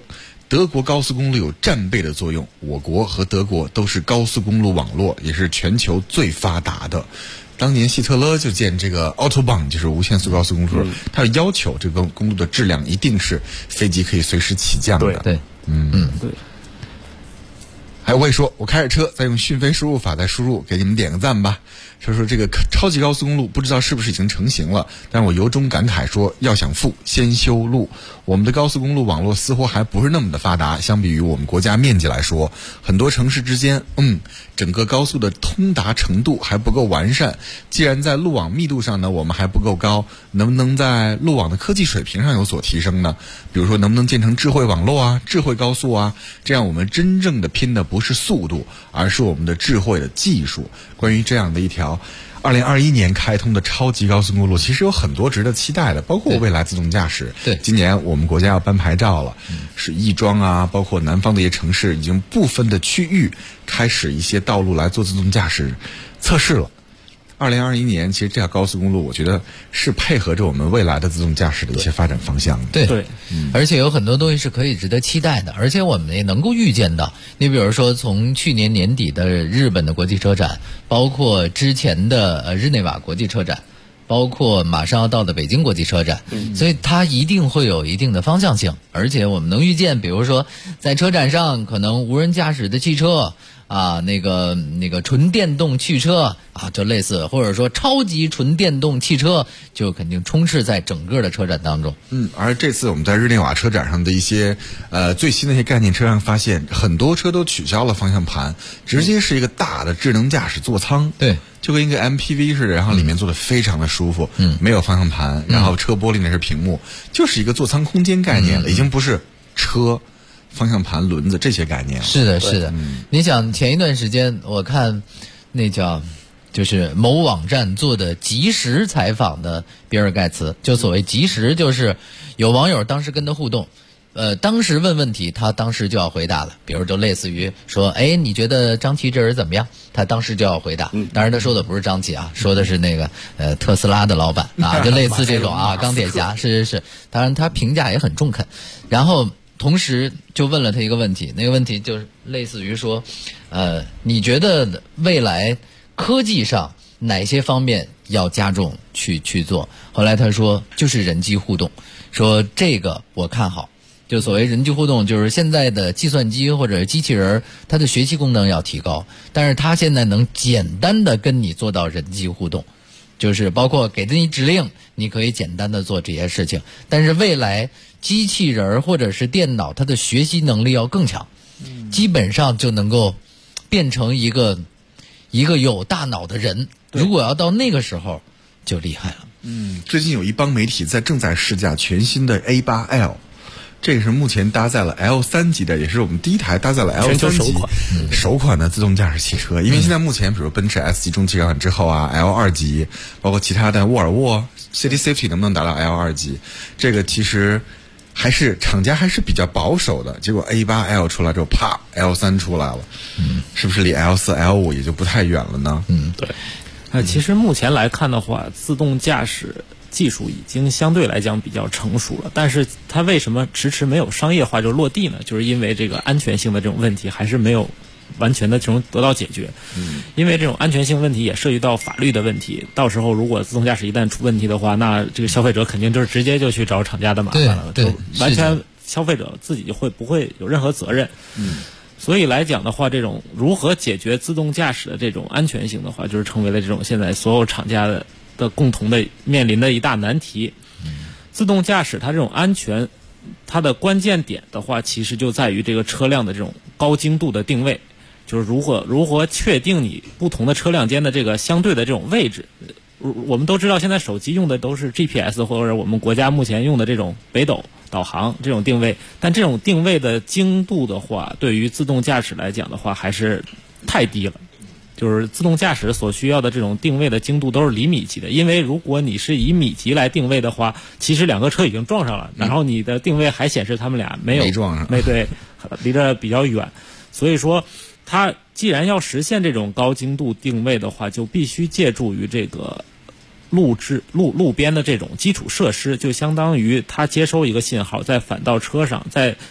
德国高速公路有战备的作用，我国和德国都是高速公路网络，也是全球最发达的。当年希特勒就建这个 Autobahn， 就是无限速高速公路，他要求这个公路的质量一定是飞机可以随时起降的。 对， 对。 还有我也说，我开着车再用讯飞输入法再输入，给你们点个赞吧。说这个超级高速公路不知道是不是已经成型了，但是我由衷感慨说，要想富先修路。我们的高速公路网络似乎还不是那么的发达，相比于我们国家面积来说，很多城市之间整个高速的通达程度还不够完善。既然在路网密度上呢我们还不够高，能不能在路网的科技水平上有所提升呢？比如说能不能建成智慧网络啊、智慧高速啊，这样我们真正的拼的不是速度，而是我们的智慧的技术。关于这样的一条2021年开通的超级高速公路，其实有很多值得期待的，包括未来自动驾驶。 对， 今年我们国家要颁牌照了，是亦庄啊，包括南方的一些城市，已经部分的区域开始一些道路来做自动驾驶测试了。2021年，其实这条高速公路，我觉得是配合着我们未来的自动驾驶的一些发展方向的。 对，而且有很多东西是可以值得期待的，而且我们也能够预见到。你比如说，从去年年底的日本的国际车展，包括之前的日内瓦国际车展，包括马上要到的北京国际车展，所以它一定会有一定的方向性。而且我们能预见，比如说在车展上，可能无人驾驶的汽车啊，那个纯电动汽车啊，就类似，或者说超级纯电动汽车，就肯定充斥在整个的车展当中。 而这次我们在日内瓦车展上的一些最新的一些概念车上发现，很多车都取消了方向盘，直接是一个大的智能驾驶座舱。 对， 就跟一个 MPV 似的，然后里面坐的非常的舒服，没有方向盘，然后车玻璃那是屏幕，就是一个座舱空间概念了，已经不是车、方向盘、轮子这些概念了。 是的，是的。你想前一段时间我看那叫就是某网站做的即时采访的比尔盖茨，就所谓即时，就是有网友当时跟他互动，当时问问题，他当时就要回答了。比如就类似于说，哎，你觉得张琪这人怎么样？他当时就要回答。当然他说的不是张琪啊，说的是那个特斯拉的老板啊，就类似这种啊，钢铁侠，是。当然他评价也很中肯。然后同时就问了他一个问题，那个问题就是类似于说，你觉得未来科技上哪些方面要加重去做？后来他说就是人机互动，说这个我看好。就所谓人机互动，就是现在的计算机或者机器人，它的学习功能要提高，但是它现在能简单的跟你做到人机互动，就是包括给你指令，你可以简单的做这些事情。但是未来机器人或者是电脑，它的学习能力要更强，基本上就能够变成一个有大脑的人。如果要到那个时候，就厉害了。 最近有一帮媒体正在试驾全新的 A8L。这个是目前搭载了 L3 级的，也是我们第一台搭载了 L3 级首款的自动驾驶汽车。因为现在目前比如奔驰 S 级中期改款之后啊， L2 级包括其他的沃尔沃 City Safety 能不能达到 L2 级，这个其实还是厂家还是比较保守的。结果 A8L 出来之后，啪 L3 出来了，是不是离 L4 L5 也就不太远了呢？ 对。其实目前来看的话，自动驾驶技术已经相对来讲比较成熟了，但是它为什么迟迟没有商业化就落地呢？就是因为这个安全性的这种问题还是没有完全的这种得到解决。因为这种安全性问题也涉及到法律的问题，到时候如果自动驾驶一旦出问题的话，那这个消费者肯定就是直接就去找厂家的麻烦了，就完全消费者自己不会有任何责任。所以来讲的话，这种如何解决自动驾驶的这种安全性的话，就是成为了这种现在所有厂家的共同的面临的一大难题。自动驾驶它这种安全，它的关键点的话，其实就在于这个车辆的这种高精度的定位，就是如何确定你不同的车辆间的这个相对的这种位置。我们都知道现在手机用的都是 GPS 或者我们国家目前用的这种北斗导航这种定位，但这种定位的精度的话，对于自动驾驶来讲的话还是太低了。就是自动驾驶所需要的这种定位的精度都是厘米级的，因为如果你是以米级来定位的话，其实两个车已经撞上了，然后你的定位还显示他们俩没撞上， 对，离得比较远。所以说它既然要实现这种高精度定位的话，就必须借助于这个路边的这种基础设施，就相当于它接收一个信号，再反到车上，再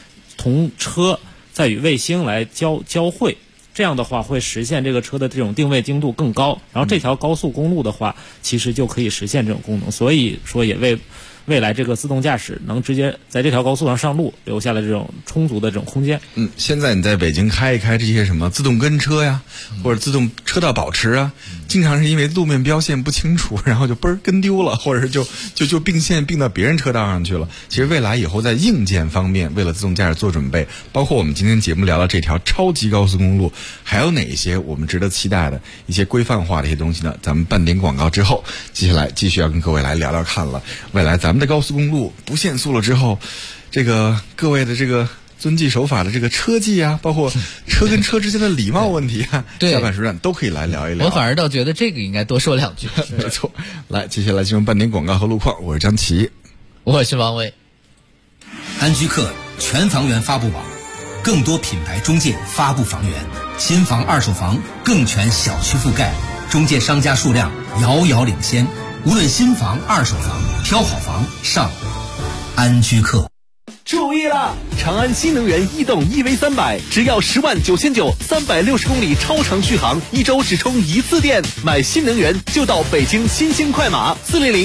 同车再与卫星来交汇，这样的话会实现这个车的这种定位精度更高。然后这条高速公路的话，其实就可以实现这种功能，所以说也为未来这个自动驾驶能直接在这条高速上上路留下了这种充足的这种空间。 现在你在北京开一开这些什么自动跟车呀，或者自动车道保持啊，经常是因为路面标线不清楚，然后就嘣儿跟丢了，或者是就并线并到别人车道上去了。其实未来以后在硬件方面，为了自动驾驶做准备，包括我们今天节目聊到这条超级高速公路，还有哪一些我们值得期待的一些规范化的一些东西呢？咱们半点广告之后，接下来继续要跟各位来聊聊看了。未来咱们的高速公路不限速了之后，这个各位的这个遵纪守法的这个车技啊，包括车跟车之间的礼貌问题啊，下半时段都可以来聊一聊。 我反而倒觉得这个应该多说两句。 没错，来，接下来进入半点广告和路况，我是张琪， 我是王伟。 安居客全房源发布网，更多品牌中介发布房源，新房二手房更全小区覆盖，中介商家数量遥遥领先。无论新房二手房，挑好房上安居客。 注意了！长安新能源逸动 EV300，只要10.99360公里超长续航，1周只充1次电。买新能源就到北京新兴快马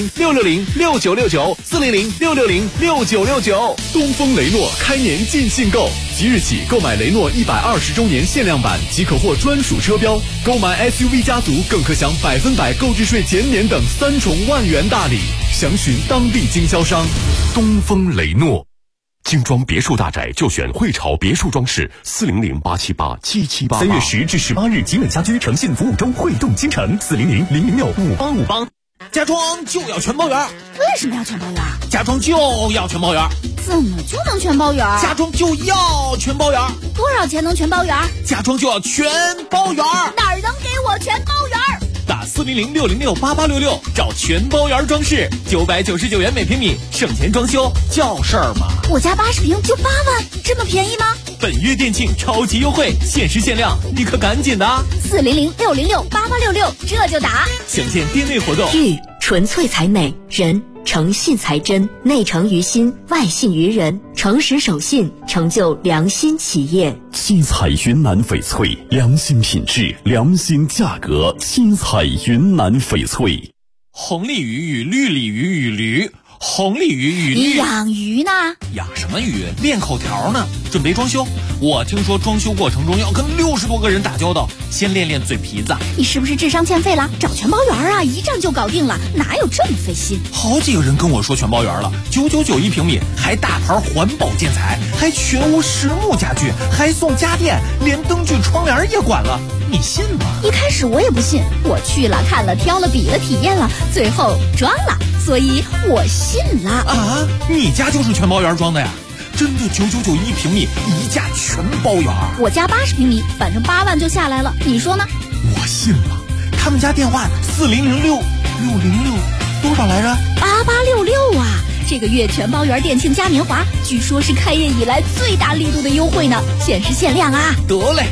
400-660-6969，400-660-6969。东风雷诺开年尽兴购，即日起购买雷诺120周年限量版即可获专属车标，购买 SUV 家族更可享100%购置税减免等3重万元大礼。详询当地经销商。 东风雷诺。精装别墅大宅就选汇潮别墅装饰，400-878-7788。3月10至18日，集美家居诚信服务周会动京城，400-006-5858。 家装就要全包圆。 为什么要全包圆？ 家装就要全包圆。 怎么就能全包圆？ 家装就要全包圆。 多少钱能全包圆？ 家装就要全包圆。 哪儿能给我全包圆？ 打400-606-8866找全包圆装饰，999元每平米，省钱装修叫事儿吗？ 我家80平就8万，这么便宜吗？ 本月店庆超级优惠，限时限量，你可赶紧的！400-606-8866，这就打。详见店内活动。 玉纯粹才美，人诚信才真，内诚于心，外信于人，诚实守信，成就良心企业。 七彩云南翡翠，良心品质，良心价格。七彩云南翡翠。 红鲤鱼与绿鲤鱼与驴，红鲤鱼与绿。 你养鱼呢？ 养什么鱼？练口条呢。准备装修，我听说装修过程中要跟60多个人打交道，先练练嘴皮子。 你是不是智商欠费了？找全包圆啊，一站就搞定了，哪有这么费心？ 好几个人跟我说全包圆了，999一平米，还大牌环保建材，还全屋实木家具，还送家电，连灯具窗帘也管了，你信吗？ 一开始我也不信，我去了看了挑了比了体验了，最后装了，所以我信了。 啊，你家就是全包圆装的呀？真的999一平米，一价全包圆。 我家80平米，反正8万就下来了，你说呢？ 我信了。他们家电话400-606多少来着 ？8866啊！这个月全包圆店庆嘉年华，据说是开业以来最大力度的优惠呢，限时限量啊！ 得嘞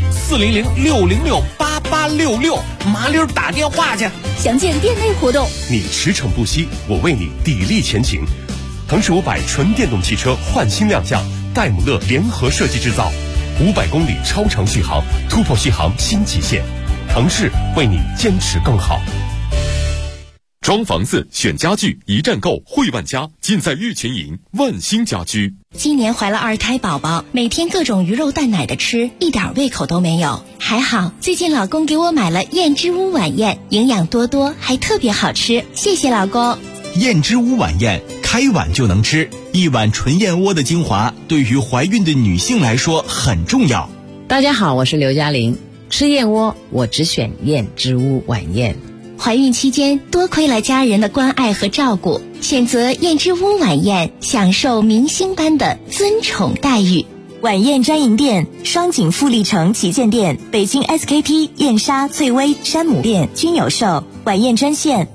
，400-606-8866，麻溜打电话去。 详见店内活动。 你驰骋不息，我为你砥砺前行。腾势500纯电动汽车焕新亮相，戴姆勒联合设计制造，500公里超长续航，突破续航新极限。腾势为你坚持更好。 装房子选家具一站购汇万家，尽在玉群营万兴家居。 今年怀了2胎宝宝，每天各种鱼肉蛋奶的吃，一点胃口都没有。还好最近老公给我买了燕之屋晚宴，营养多多，还特别好吃，谢谢老公。 燕之屋晚宴，开碗就能吃，一碗纯燕窝的精华，对于怀孕的女性来说很重要。 大家好，我是刘嘉玲。吃燕窝，我只选燕之屋晚宴。 怀孕期间多亏了家人的关爱和照顾，选择燕之屋晚宴，享受明星般的尊宠待遇。晚宴专营店：双井富力城旗舰店、北京 SKP、燕莎、翠微、山姆店均有售。晚宴专线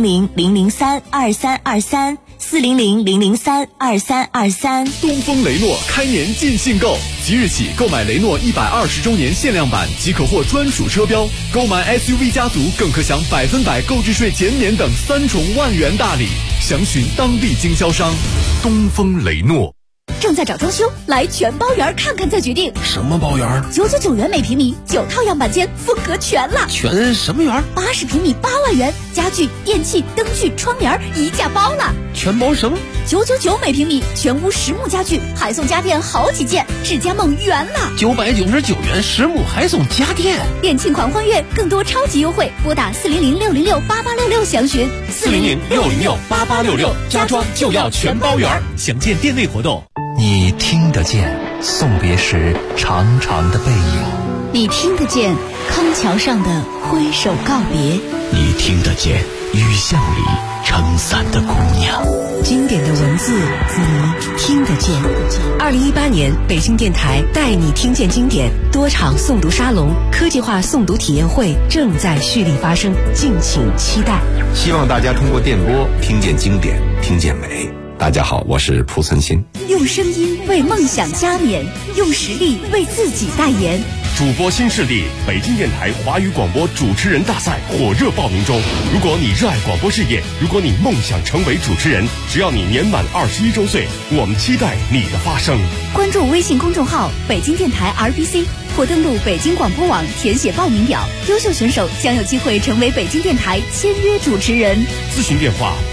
：400-003-2323，400-003-2323。 东风雷诺开年尽兴购，即日起购买雷诺120周年限量版即可获专属车标，购买 SUV 家族更可享100%购置税减免等3重万元大礼。详询当地经销商。 东风雷诺。 正在找装修，来全包园看看再决定。 什么包园 ？999元每平米，9套样板间，风格全了。 全什么园 ？80平米8万元，家具、电器、灯具、窗帘一价包了。 全包什么 ？999每平米，全屋实木家具，还送家电好几件，智家梦圆了。 999元实木还送家电， 店庆狂欢月，更多超级优惠，拨打400-606-8866详询。 400-606-8866，家装就要全包圆。详见店内活动。 你听得见送别时长长的背影， 你听得见康桥上的挥手告别， 你听得见雨巷里撑伞的姑娘。 经典的文字你听得见。2018年北京电台带你听见经典多场诵读沙龙、科技化诵读体验会正在蓄力发生，敬请期待。 希望大家通过电波听见经典，听见美。大家好，我是蒲存昕。 用声音为梦想加冕，用实力为自己代言。 主播新势力北京电台华语广播主持人大赛火热报名中。如果你热爱广播事业，如果你梦想成为主持人，只要你年满21周岁，我们期待你的发声。 关注微信公众号北京电台 RBC， 或登录北京广播网填写报名表，优秀选手将有机会成为北京电台签约主持人。 咨询电话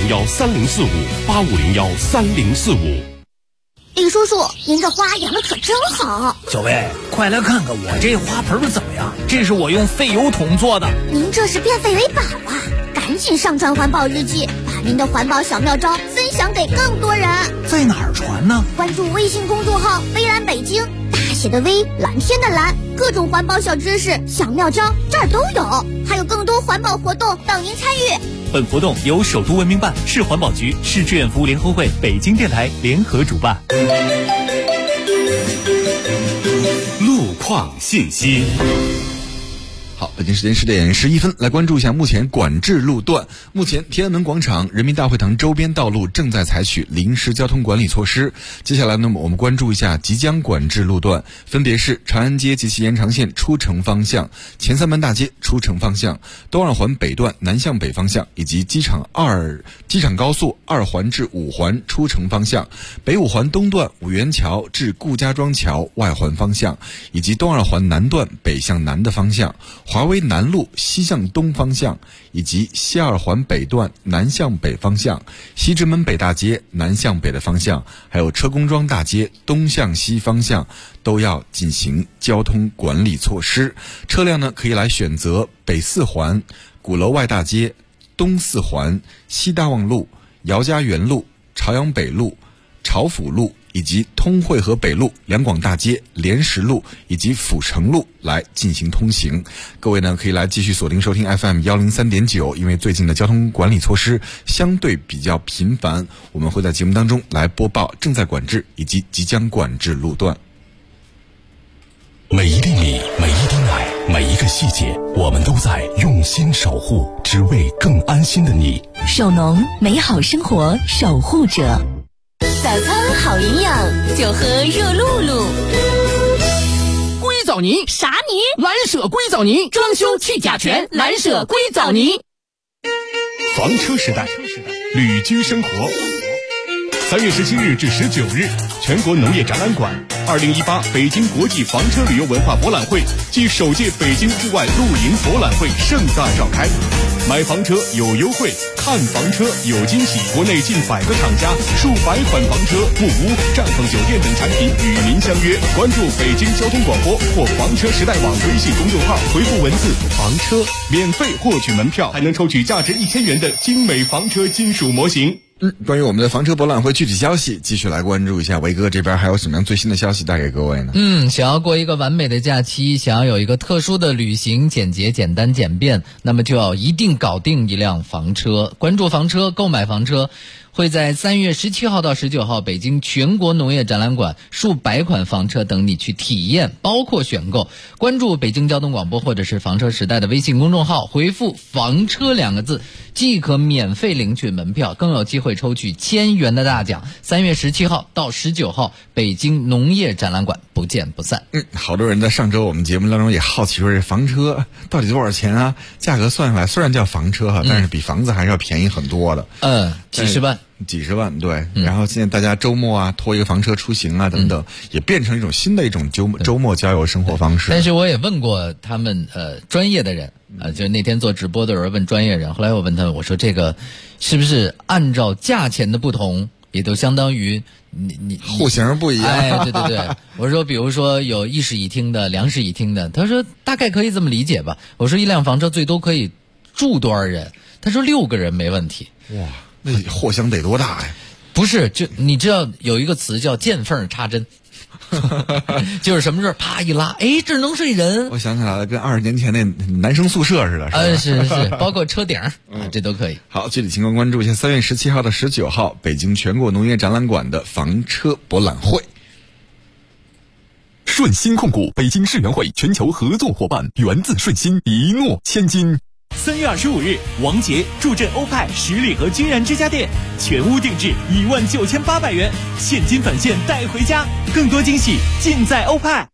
85013045，85013045。 李叔叔，您这花养的可真好。 小薇，快来看看我这花盆怎么样？这是我用废油桶做的。 您这是变废为宝啊！赶紧上传环保日记，把您的环保小妙招分享给更多人。 在哪儿传呢？ 关注微信公众号微蓝北京，大写的微，蓝天的蓝，各种环保小知识、小妙招这儿都有，还有更多环保活动等您参与。 本活动由首都文明办、市环保局、市志愿服务联合会、北京电台联合主办。 路况信息。 好，北京时间10点11分，来关注一下目前管制路段。目前天安门广场、人民大会堂周边道路正在采取临时交通管理措施。接下来呢，我们关注一下即将管制路段，分别是长安街及其延长线出城方向、前三门大街出城方向、东二环北段南向北方向，以及机场高速2环至5环出城方向、北5环东段五元桥至顾家庄桥外环方向，以及东二环南段北向南的方向、华威南路西向东方向，以及西二环北段南向北方向、西直门北大街南向北的方向，还有车公庄大街东向西方向，都要进行交通管理措施。车辆呢，可以来选择北4环、鼓楼外大街、东4环、西大望路、姚家园路、朝阳北路、朝府路，以及通惠河北路、两广大街、莲石路以及阜成路来进行通行。各位呢，可以来继续锁定收听 FM 103.9，因为最近的交通管理措施相对比较频繁，我们会在节目当中来播报正在管制以及即将管制路段。 每一粒米，每一滴奶，每一个细节，我们都在用心守护，只为更安心的你。 手农，美好生活守护者。早餐好营养，就喝热露露。 硅藻泥啥泥？ 蓝舍硅藻泥，装修去甲醛，蓝舍硅藻泥。 房车时代，旅居生活。3月17日至19日，全国农业展览馆2018北京国际房车旅游文化博览会暨首届北京户外露营博览会盛大召开。买房车有优惠，看房车有惊喜。国内近100个厂家、数百款房车、木屋、帐篷酒店等产品与您相约。关注北京交通广播或房车时代网微信公众号，回复文字“房车”，免费获取门票，还能抽取价值1000元的精美房车金属模型。 关于我们的房车博览会具体消息，继续来关注一下维哥这边还有什么样最新的消息带给各位呢？ 想要过一个完美的假期，想要有一个特殊的旅行，简洁、简单、简便，那么就要一定搞定一辆房车。关注房车，购买房车，会在3月17号到19号北京全国农业展览馆数百款房车等你去体验，包括选购。关注北京交通广播或者是房车时代的微信公众号，回复房车2个字，即可免费领取门票，更有机会抽取1000元的大奖。3月17号到19号北京农业展览馆不见不散。 好多人在上周我们节目当中也好奇说，这房车到底多少钱啊？价格算下来虽然叫房车但是比房子还是要便宜很多的。 几十万。 几十万，对。然后现在大家周末啊，拖一个房车出行啊，等等，也变成一种新的一种周末郊游生活方式。 但是我也问过他们专业的人就那天做直播的时候问专业人，后来我问他们，我说这个是不是按照价钱的不同，也都相当于你户型不一样？ 哎，对对对，我说比如说有1室1厅的、2室1厅的，他说大概可以这么理解吧。我说一辆房车最多可以住多少人？他说6个人没问题。 哇，那货箱得多大呀？ 不是，就你知道有一个词叫见缝插针。就是什么事啪一拉，哎，这能睡人。 我想起来了，跟20年前那男生宿舍似的，是吧？ 是，包括车顶这都可以。 好，具体情况关注一下3月17号到19号北京全国农业展览馆的房车博览会。 顺鑫控股北京世园会全球合作伙伴，源自顺鑫，一诺千金。 3月25日，王杰助阵欧派十里河君然之家店，全屋定制19800元，现金返现带回家，更多惊喜尽在欧派。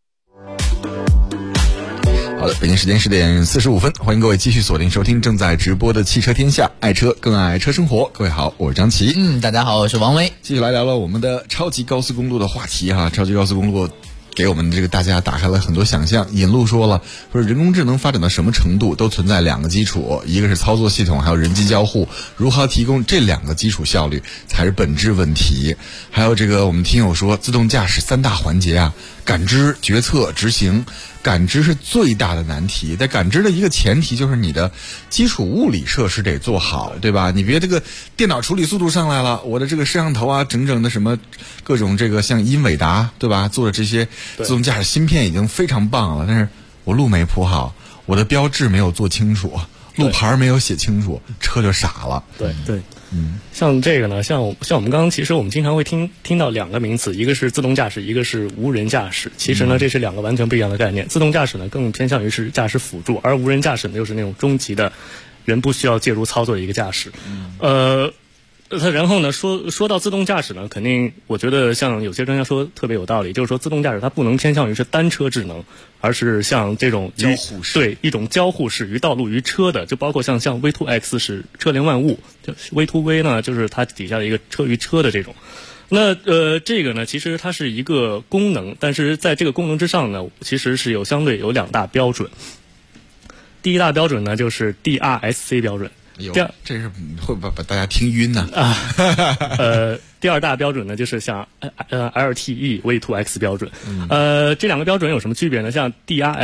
好的，北京时间10点45分，欢迎各位继续锁定收听正在直播的汽车天下，爱车更爱车生活。各位好，我是张琪。 大家好，我是王威。 继续来聊聊我们的超级高速公路的话题哈。超级高速公路给我们这个大家打开了很多想象。引路说了，说人工智能发展到什么程度都存在2个基础，一个是操作系统，还有人机交互，如何提供这2个基础效率才是本质问题。还有这个我们听友说，自动驾驶3大环节啊，感知、决策、执行。感知是最大的难题，但感知的一个前提就是你的基础物理设施得做好，对吧？你别这个电脑处理速度上来了，我的这个摄像头啊，整整的什么各种这个像英伟达，对吧？做的这些自动驾驶芯片已经非常棒了，但是我路没铺好，我的标志没有做清楚，路牌没有写清楚，车就傻了。 对。像这个呢，像我们刚刚其实我们经常会听到2个名词，一个是自动驾驶，一个是无人驾驶。其实呢，这是2个完全不一样的概念。自动驾驶呢更偏向于是驾驶辅助，而无人驾驶呢又是那种终极的人不需要介入操作的一个驾驶。然后呢，说到自动驾驶呢，肯定我觉得像有些专家说特别有道理，就是说自动驾驶它不能偏向于是单车智能，而是像这种交互式， 对，一种交互式于道路于车的，就包括像 V2X 是车联万物，就 V2V 呢就是它底下的一个车于车的这种。那这个呢，其实它是一个功能，但是在这个功能之上呢，其实是相对有2大标准。第一大标准呢就是 DRSC 标准。 这是会把大家听晕呢第2大标准呢，就是像LTE V2X 标准。这2个标准有什么区别呢？像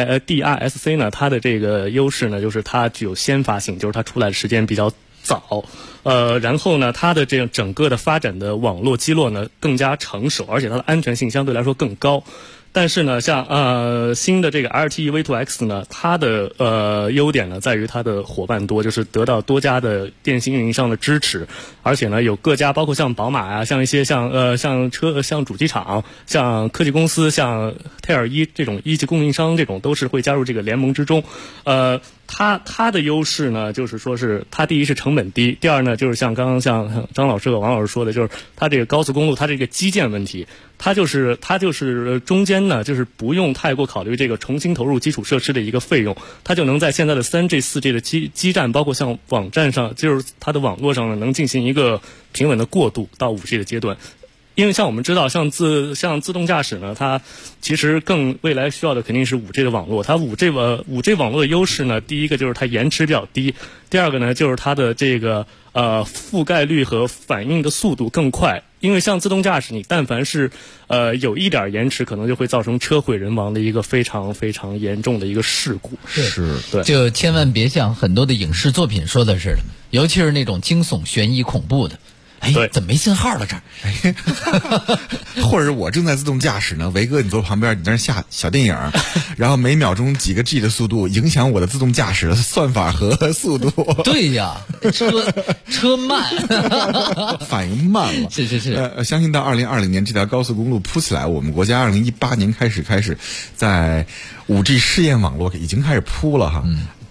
DRSC 呢，它的这个优势呢，就是它具有先发性，就是它出来的时间比较早。然后呢，它的这样整个的发展的网络基络呢更加成熟，而且它的安全性相对来说更高。但是呢，像新的这个 LTE V2X 呢，它的优点呢在于它的伙伴多，就是得到多家的电信运营商的支持，而且呢有各家，包括像宝马啊，像一些像主机厂、像科技公司、像Tier1这种一级供应商，这种都是会加入这个联盟之中。它的优势呢，就是说是它第一是成本低，第二呢就是像刚刚像张老师和王老师说的，就是它这个高速公路它这个基建问题，它就是中间呢就是不用太过考虑这个重新投入基础设施的一个费用，它就能在现在的3G、4G 的基站，包括像网站上，就是它的网络上呢能进行一个平稳的过渡到5G 的阶段。因为像我们知道，像自动驾驶呢，它其实更未来需要的肯定是5G 的网络。它5G 网络的优势呢，第一个就是它延迟比较低，第二个呢就是它的这个覆盖率和反应的速度更快。因为像自动驾驶，你但凡是有一点延迟，可能就会造成车毁人亡的一个非常非常严重的一个事故。 是， 对， 就千万别像很多的影视作品说的似的，尤其是那种惊悚、悬疑、恐怖的。哎，怎么没信号了这儿？ 或者我正在自动驾驶呢，维哥你坐旁边，你在那下小电影，然后每秒钟几个 G 的速度影响我的自动驾驶的算法和速度。 对呀，车慢， 反应慢了。 是。 相信到2020年这条高速公路铺起来，我们国家2018年开始在5G 试验网络已经开始铺了哈。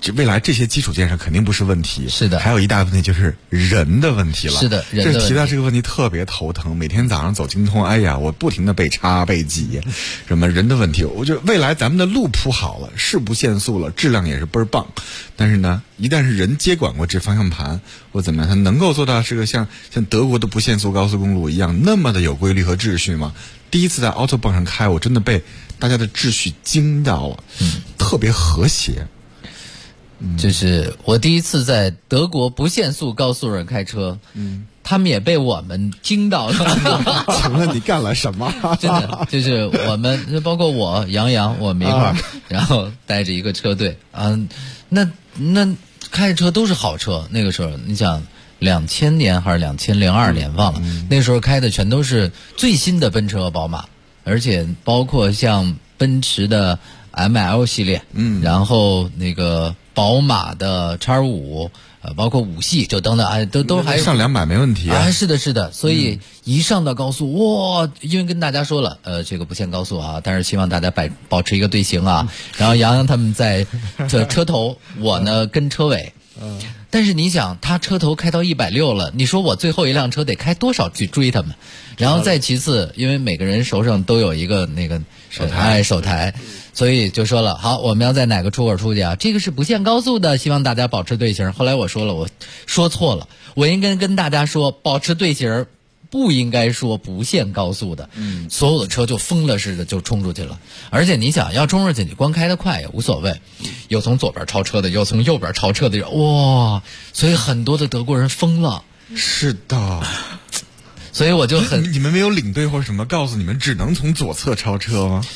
未来这些基础建设肯定不是问题， 是的， 还有一大问题就是人的问题了。 是的，人的问题。 这提到这个问题特别头疼，每天早上走京通，哎呀，我不停的被插被挤，什么人的问题。我觉得未来咱们的路铺好了，是不限速了，质量也是倍儿棒，但是呢，一旦是人接管过这方向盘或怎么样，它能够做到这个像德国的不限速高速公路一样那么的有规律和秩序吗？第一次在 Autobahn 上开，我真的被大家的秩序惊到了，特别和谐。 就是我第一次在德国不限速高速上开车，他们也被我们惊到了。 请问你干了什么？ 真的就是我们，包括我杨我们一块儿，然后带着一个车队啊，那开的车都是好车。那个时候你想2000年还是2002年忘了，那时候开的全都是最新的奔驰和宝马，而且包括像奔驰的 ML 系列，然后那个宝马的 X5，包括5系，就等等，都还上200没问题啊。 是的，所以一上到高速，哇，因为跟大家说了，这个不限高速啊，但是希望大家保持一个队形啊。然后杨他们在车头，我呢跟车尾。但是你想，他车头开到160了，你说我最后一辆车得开多少去追他们？然后再其次，因为每个人手上都有一个那个手台，所以就说了，好，我们要在哪个出口出去啊？这个是不限高速的，希望大家保持队形。后来我说了，我说错了，我应该跟大家说保持队形，不应该说不限高速的。所有的车就疯了似的就冲出去了。而且你想要冲出去，你光开得快也无所谓，有从左边超车的，有从右边超车的人，哇！所以很多的德国人疯了。 是的。 所以我就你们没有领队或者什么告诉你们只能从左侧超车吗？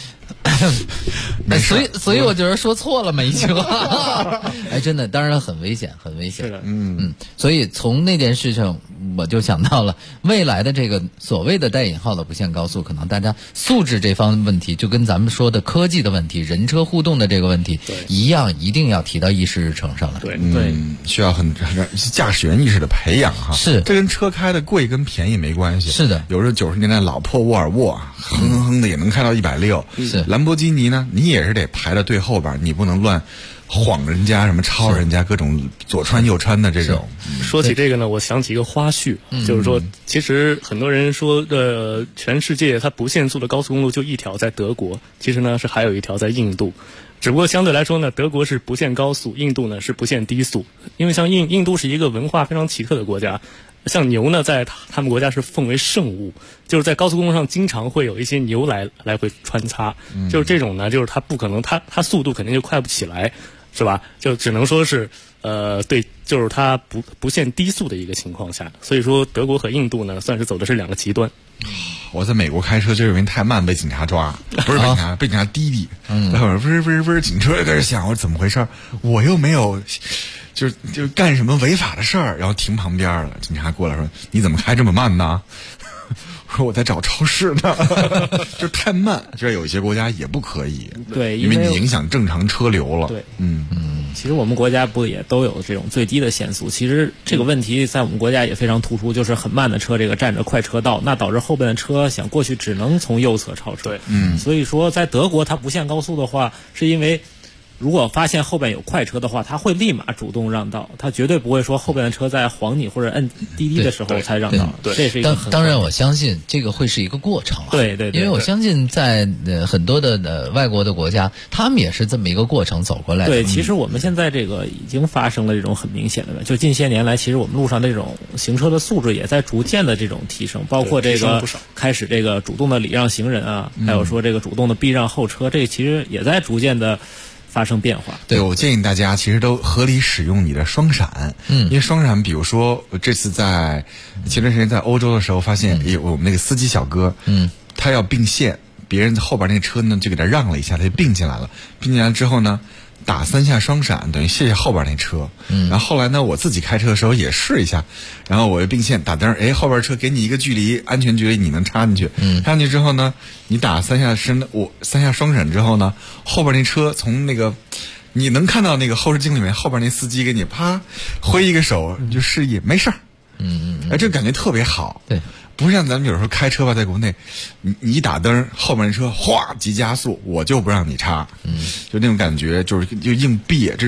所以我觉得说错了没句话。真的，当然很危险，很危险。 是的， 所以从那件事情，我就想到了未来的这个所谓的带引号的不限高速，可能大家素质这方面问题，就跟咱们说的科技的问题、人车互动的这个问题一样，一定要提到议事日程上来。 对， 需要很驾驶员意识的培养哈。 是， 这跟车开的贵跟便宜没关系。 是的， 有时候90年代老破沃尔沃，哼的也能开到160。 是， 兰博基尼呢，你也是得排到队后边，你不能乱晃人家，什么超人家，各种左穿右穿的这种。 说起这个呢，我想起一个花絮，就是说，其实很多人说全世界它不限速的高速公路就一条在德国，其实呢是还有一条在印度。只不过相对来说呢，德国是不限高速，印度呢是不限低速。因为像印度是一个文化非常奇特的国家，像牛呢，在他们国家是奉为圣物，就是在高速公路上经常会有一些牛来回穿插，就是这种呢，就是它不可能，它速度肯定就快不起来，是吧？就只能说是对，就是它不限低速的一个情况下，所以说德国和印度呢，算是走的是两个极端。 我在美国开车就认为太慢被警察抓，不是被警察滴滴，然后嗡，警车就开始响，我说怎么回事？我又没有就干什么违法的事儿，然后停旁边了。警察过来说：“你怎么开这么慢呢？”说我在找超市呢，就太慢。这有一些国家也不可以， 对， 因为你影响正常车流了。 对，其实我们国家不也都有这种最低的限速？其实这个问题在我们国家也非常突出，就是很慢的车这个占着快车道，那导致后边的车想过去只能从右侧超车。 对， 所以说在德国它不限高速的话，是因为如果发现后边有快车的话，他会立马主动让道，他绝对不会说后边的车在晃你或者摁滴滴的时候才让道。 对， 这是一个当然，我相信这个会是一个过程了。 对， 因为我相信在很多的外国的国家，他们也是这么一个过程走过来的。 对，其实我们现在这个已经发生了这种很明显的，就近些年来，其实我们路上这种行车的素质也在逐渐的这种提升，包括这个开始这个主动的礼让行人啊，还有说这个主动的避让后车，这其实也在逐渐的发生变化。 对，我建议大家其实都合理使用你的双闪。因为双闪，比如说我这次在前段时间在欧洲的时候，发现我们那个司机小哥，他要并线，别人后边那车呢就给他让了一下，他就并进来了。并进来之后呢，打3下双闪，等于谢谢后边那车。然后后来呢，我自己开车的时候也试一下，然后我又并线打灯，后边车给你一个距离，安全距离，你能插进去。插进去之后呢，你打3下双闪之后呢，后边那车从那个你能看到那个后视镜里面，后边那司机给你啪挥一个手，你就示意没事儿。这感觉特别好。 对。 不像咱们有时候开车吧，在国内，你一打灯，后面那车哗急加速，我就不让你插，就那种感觉，就硬憋，这种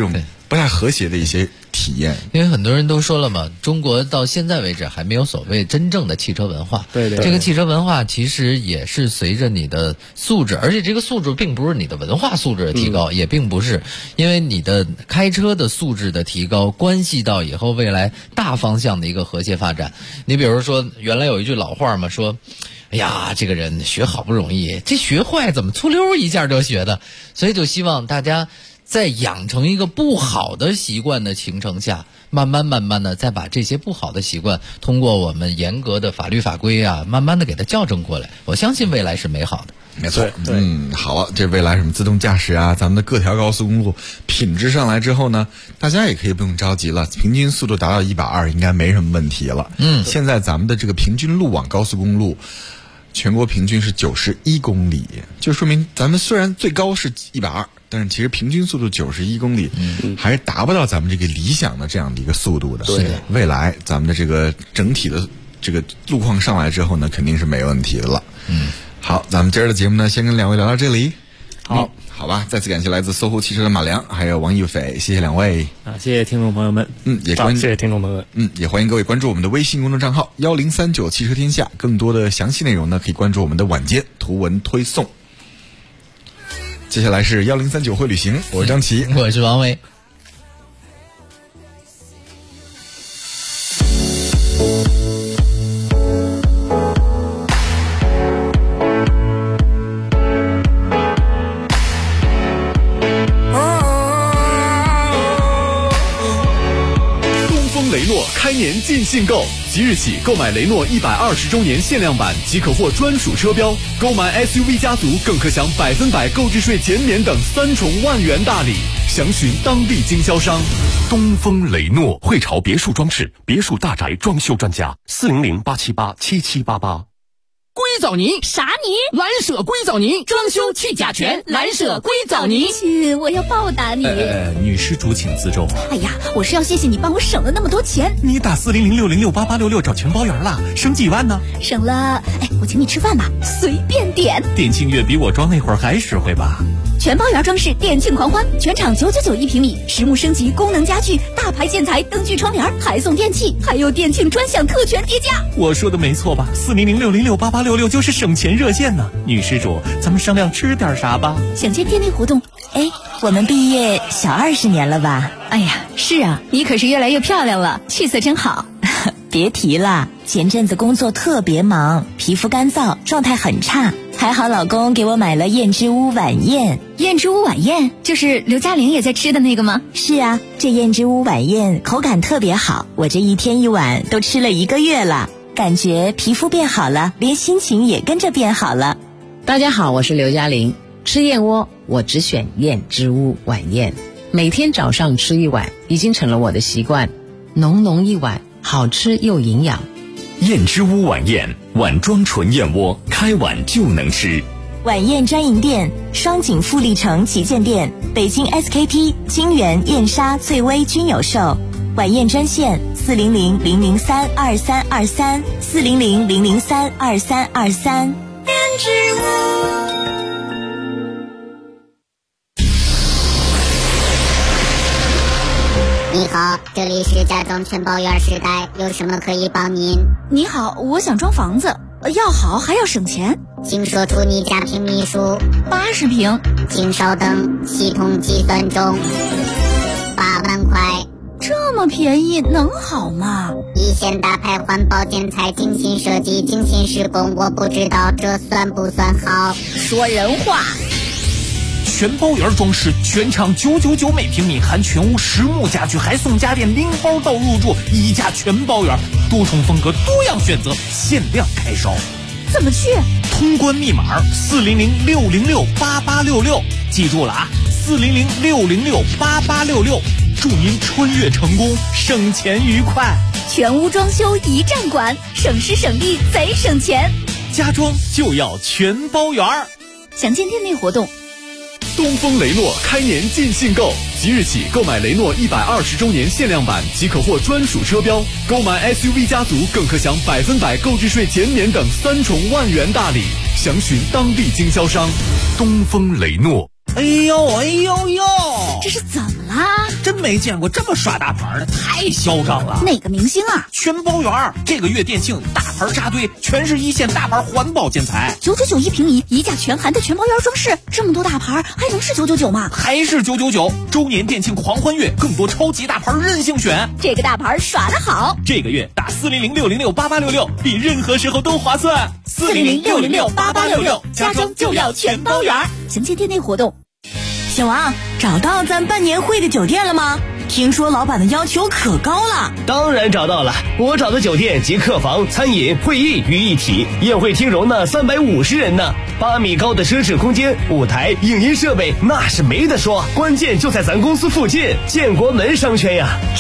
不太和谐的一些体验。 因为很多人都说了嘛，中国到现在为止还没有所谓真正的汽车文化。 对， 这个汽车文化其实也是随着你的素质，而且这个素质并不是你的文化素质的提高，也并不是因为你的开车的素质的提高关系到以后未来大方向的一个和谐发展。你比如说，原来有一句老话嘛，说哎呀，这个人学好不容易，这学坏怎么粗溜一下就学的？所以就希望大家在养成一个不好的习惯的形成下，慢慢的再把这些不好的习惯通过我们严格的法律法规啊，慢慢的给它校正过来。我相信未来是美好的。 没错，好了，这未来什么自动驾驶啊，咱们的各条高速公路品质上来之后呢，大家也可以不用着急了，平均速度达到120应该没什么问题了。现在咱们的这个平均路网高速公路全国平均是91公里，就说明咱们虽然最高是120，但是其实平均速度91公里，还是达不到咱们这个理想的这样的一个速度的。 是的， 未来咱们的这个整体的这个路况上来之后呢，肯定是没问题的了。好，咱们今儿的节目呢，先跟两位聊到这里。好吧，再次感谢来自搜狐汽车的马良还有王一斐，谢谢两位谢谢听众朋友们。 谢谢听众朋友们。 也欢迎各位关注我们的微信公众账号1039汽车天下，更多的详细内容呢，可以关注我们的晚间图文推送。接下来是1039会旅行，我是张琪， 我是王伟。 雷诺开年尽兴购，即日起购买雷诺120周年限量版即可获专属车标，购买 SUV 家族更可享100%购置税减免等3重万元大礼。详询当地经销商。 东风雷诺汇潮别墅装饰，别墅大宅装修专家，400-878-7788。 硅藻泥啥泥？ 蓝舍硅藻泥，装修去甲醛，蓝舍硅藻泥。 亲，我要报答你。 女施主请自重。 哎呀，我是要谢谢你帮我省了那么多钱。 你打400-606-8866找全包圆了，省几万呢？ 省了，我请你吃饭吧，随便点。 店庆月比我装那会儿还实惠吧？ 全包圆装饰店庆狂欢，全场999一平米，实木升级，功能家具，大牌建材，灯具窗帘，还送电器，还有店庆专享特权叠加。 我说的没错吧？400-606-8866就是省钱热线呢。女施主，咱们商量吃点啥吧？ 想见店内活动。 我们毕业小20年了吧？ 哎呀，是啊，你可是越来越漂亮了，气色真好。 别提了，前阵子工作特别忙，皮肤干燥，状态很差。还好老公给我买了燕之屋晚宴。 燕之屋晚宴就是刘嘉玲也在吃的那个吗？ 是啊，这燕之屋晚宴口感特别好，我这一天一碗都吃了1个月了，感觉皮肤变好了，连心情也跟着变好了。 大家好，我是刘嘉玲。吃燕窝我只选燕之屋晚宴，每天早上吃1碗已经成了我的习惯，浓浓一碗，好吃又营养。 燕之屋晚宴，碗装纯燕窝，开碗就能吃。 晚宴专营店：双井富力城旗舰店、北京 SKP、金源、燕莎、翠微均有售。晚宴专线400-003-2323 400-003-2323。燕之屋。 你好，这里是家装全包圆时代，有什么可以帮您？ 你好，我想装房子，要好还要省钱， 请说出你家平米数。 80平。 请稍等，系统计算中。8万块。 这么便宜能好吗？ 一线大牌环保建材，精心设计，精心施工，我不知道这算不算好。 说人话。 全包圆装饰，全场999每平米，含全屋实木家具，还送家电，拎包到入住，一价全包圆，多重风格，多样选择，限量开售。 怎么去？ 通关密码400-606-8866，记住了啊，400-606-8866，祝您穿越成功，省钱愉快。 全屋装修一站管，省时省力贼省钱。 家装就要全包圆。 想见店内活动。 东风雷诺开年尽兴购，即日起购买雷诺120周年限量版即可获专属车标，购买 SUV 家族更可享100%购置税减免等3重万元大礼。详询当地经销商。 东风雷诺。 哎呦哎呦呦， 这是怎么啦？ 真没见过这么耍大牌的，太嚣张了。 哪个明星啊？ 全包圆，这个月店庆大牌扎堆，全是一线大牌环保建材 ，999一平米，一价全含的全包圆装饰，这么多大牌还能是999吗？ 还是999，周年店庆狂欢月，更多超级大牌任性选， 这个大牌耍得好。 这个月打400-606-8866，比任何时候都划算。 400-606-8866，家装就要全包圆，详见店内活动。 小王，找到咱办年会的酒店了吗？听说老板的要求可高了。 当然找到了，我找的酒店集客房、餐饮、会议于一体，宴会厅容纳350人呢，8米高的奢侈空间，舞台、影音设备那是没得说，关键就在咱公司附近，建国门商圈呀。